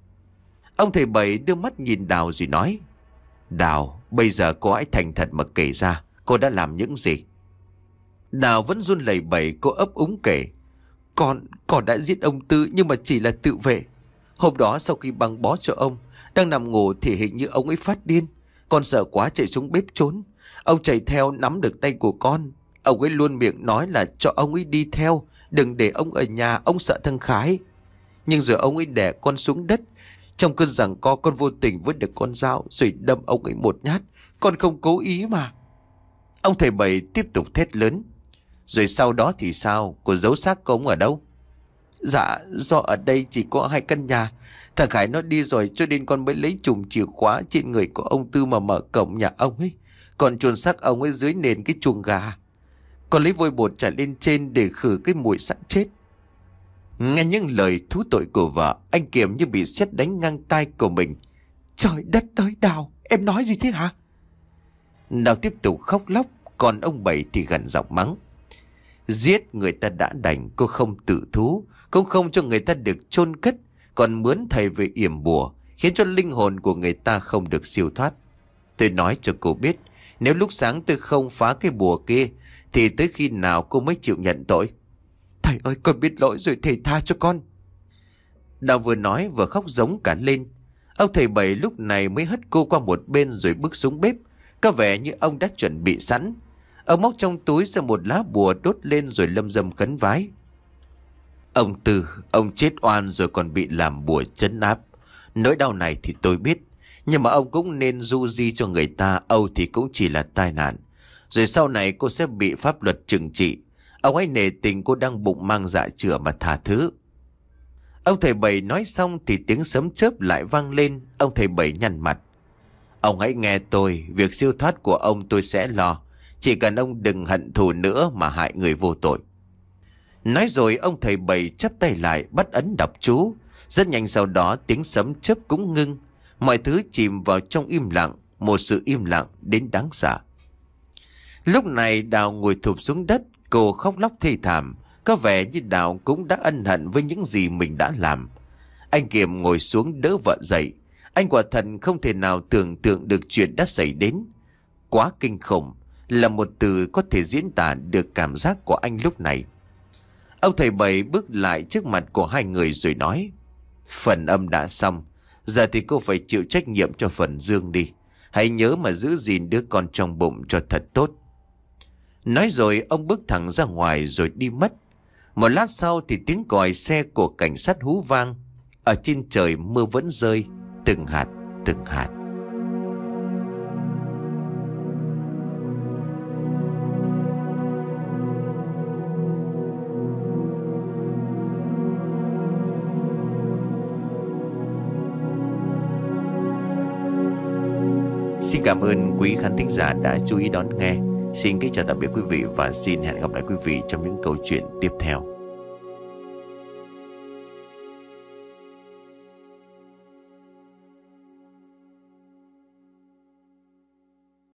Ông thầy Bảy đưa mắt nhìn Đào rồi nói. Đào, bây giờ cô hãy thành thật mà kể ra cô đã làm những gì. Đào vẫn run lẩy bẩy, cô ấp úng kể. Con, con đã giết ông Tư nhưng mà chỉ là tự vệ. Hôm đó sau khi băng bó cho ông, đang nằm ngủ thì hình như ông ấy phát điên. Con sợ quá chạy xuống bếp trốn. Ông chạy theo nắm được tay của con. Ông ấy luôn miệng nói là cho ông ấy đi theo, đừng để ông ở nhà, ông sợ thằng Khái. Nhưng rồi ông ấy đè con xuống đất. Trong cơn giằng co, con vô tình vứt được con dao rồi đâm ông ấy một nhát. Con không cố ý mà. Ông thầy Bảy tiếp tục thét lớn. Rồi sau đó thì sao? Cô giấu xác của ông ở đâu? Dạ, do ở đây chỉ có hai căn nhà. Thằng Khải nó đi rồi cho nên con mới lấy chùm chìa khóa trên người của ông Tư mà mở cổng nhà ông ấy. Còn chôn xác ông ấy dưới nền cái chuồng gà. Con lấy vôi bột trải lên trên để khử cái mùi sẵn chết. Nghe những lời thú tội của vợ, anh Kiểm như bị sét đánh ngang tai của mình. Trời đất ơi Đào, em nói gì thế hả? Đào tiếp tục khóc lóc, còn ông Bảy thì gằn giọng mắng. Giết người ta đã đành, cô không tự thú, cũng không cho người ta được chôn cất, còn mướn thầy về yểm bùa, khiến cho linh hồn của người ta không được siêu thoát. Tôi nói cho cô biết, nếu lúc sáng tôi không phá cái bùa kia, thì tới khi nào cô mới chịu nhận tội? Thầy ơi, con biết lỗi rồi, thầy tha cho con. Đào vừa nói vừa khóc giống cả lên. Ông thầy Bảy lúc này mới hất cô qua một bên rồi bước xuống bếp, có vẻ như ông đã chuẩn bị sẵn. Ông móc trong túi ra một lá bùa đốt lên rồi lâm dâm khấn vái. Ông Tư, ông chết oan rồi còn bị làm bùa trấn áp. Nỗi đau này thì tôi biết, nhưng mà ông cũng nên du di cho người ta. Âu thì cũng chỉ là tai nạn, rồi sau này cô sẽ bị pháp luật trừng trị. Ông hãy nể tình cô đang bụng mang dạ chửa mà tha thứ. Ông thầy Bảy nói xong thì tiếng sấm chớp lại vang lên. Ông thầy Bảy nhăn mặt. Ông hãy nghe tôi, việc siêu thoát của ông tôi sẽ lo. Chỉ cần ông đừng hận thù nữa mà hại người vô tội. Nói rồi ông thầy Bảy chắp tay lại bắt ấn đọc chú. Rất nhanh sau đó tiếng sấm chớp cũng ngưng. Mọi thứ chìm vào trong im lặng. Một sự im lặng đến đáng sợ. Lúc này Đào ngồi thụp xuống đất. Cô khóc lóc thê thảm. Có vẻ như Đào cũng đã ân hận với những gì mình đã làm. Anh Kiểm ngồi xuống đỡ vợ dậy. Anh quả thật không thể nào tưởng tượng được chuyện đã xảy đến. Quá kinh khủng là một từ có thể diễn tả được cảm giác của anh lúc này. Ông thầy Bảy bước lại trước mặt của hai người rồi nói. Phần âm đã xong. Giờ thì cô phải chịu trách nhiệm cho phần dương đi. Hãy nhớ mà giữ gìn đứa con trong bụng cho thật tốt. Nói rồi ông bước thẳng ra ngoài rồi đi mất. Một lát sau thì tiếng còi xe của cảnh sát hú vang. Ở trên trời mưa vẫn rơi từng hạt từng hạt. Xin cảm ơn quý khán thính giả đã chú ý đón nghe. Xin kính chào tạm biệt quý vị và xin hẹn gặp lại quý vị trong những câu chuyện tiếp theo.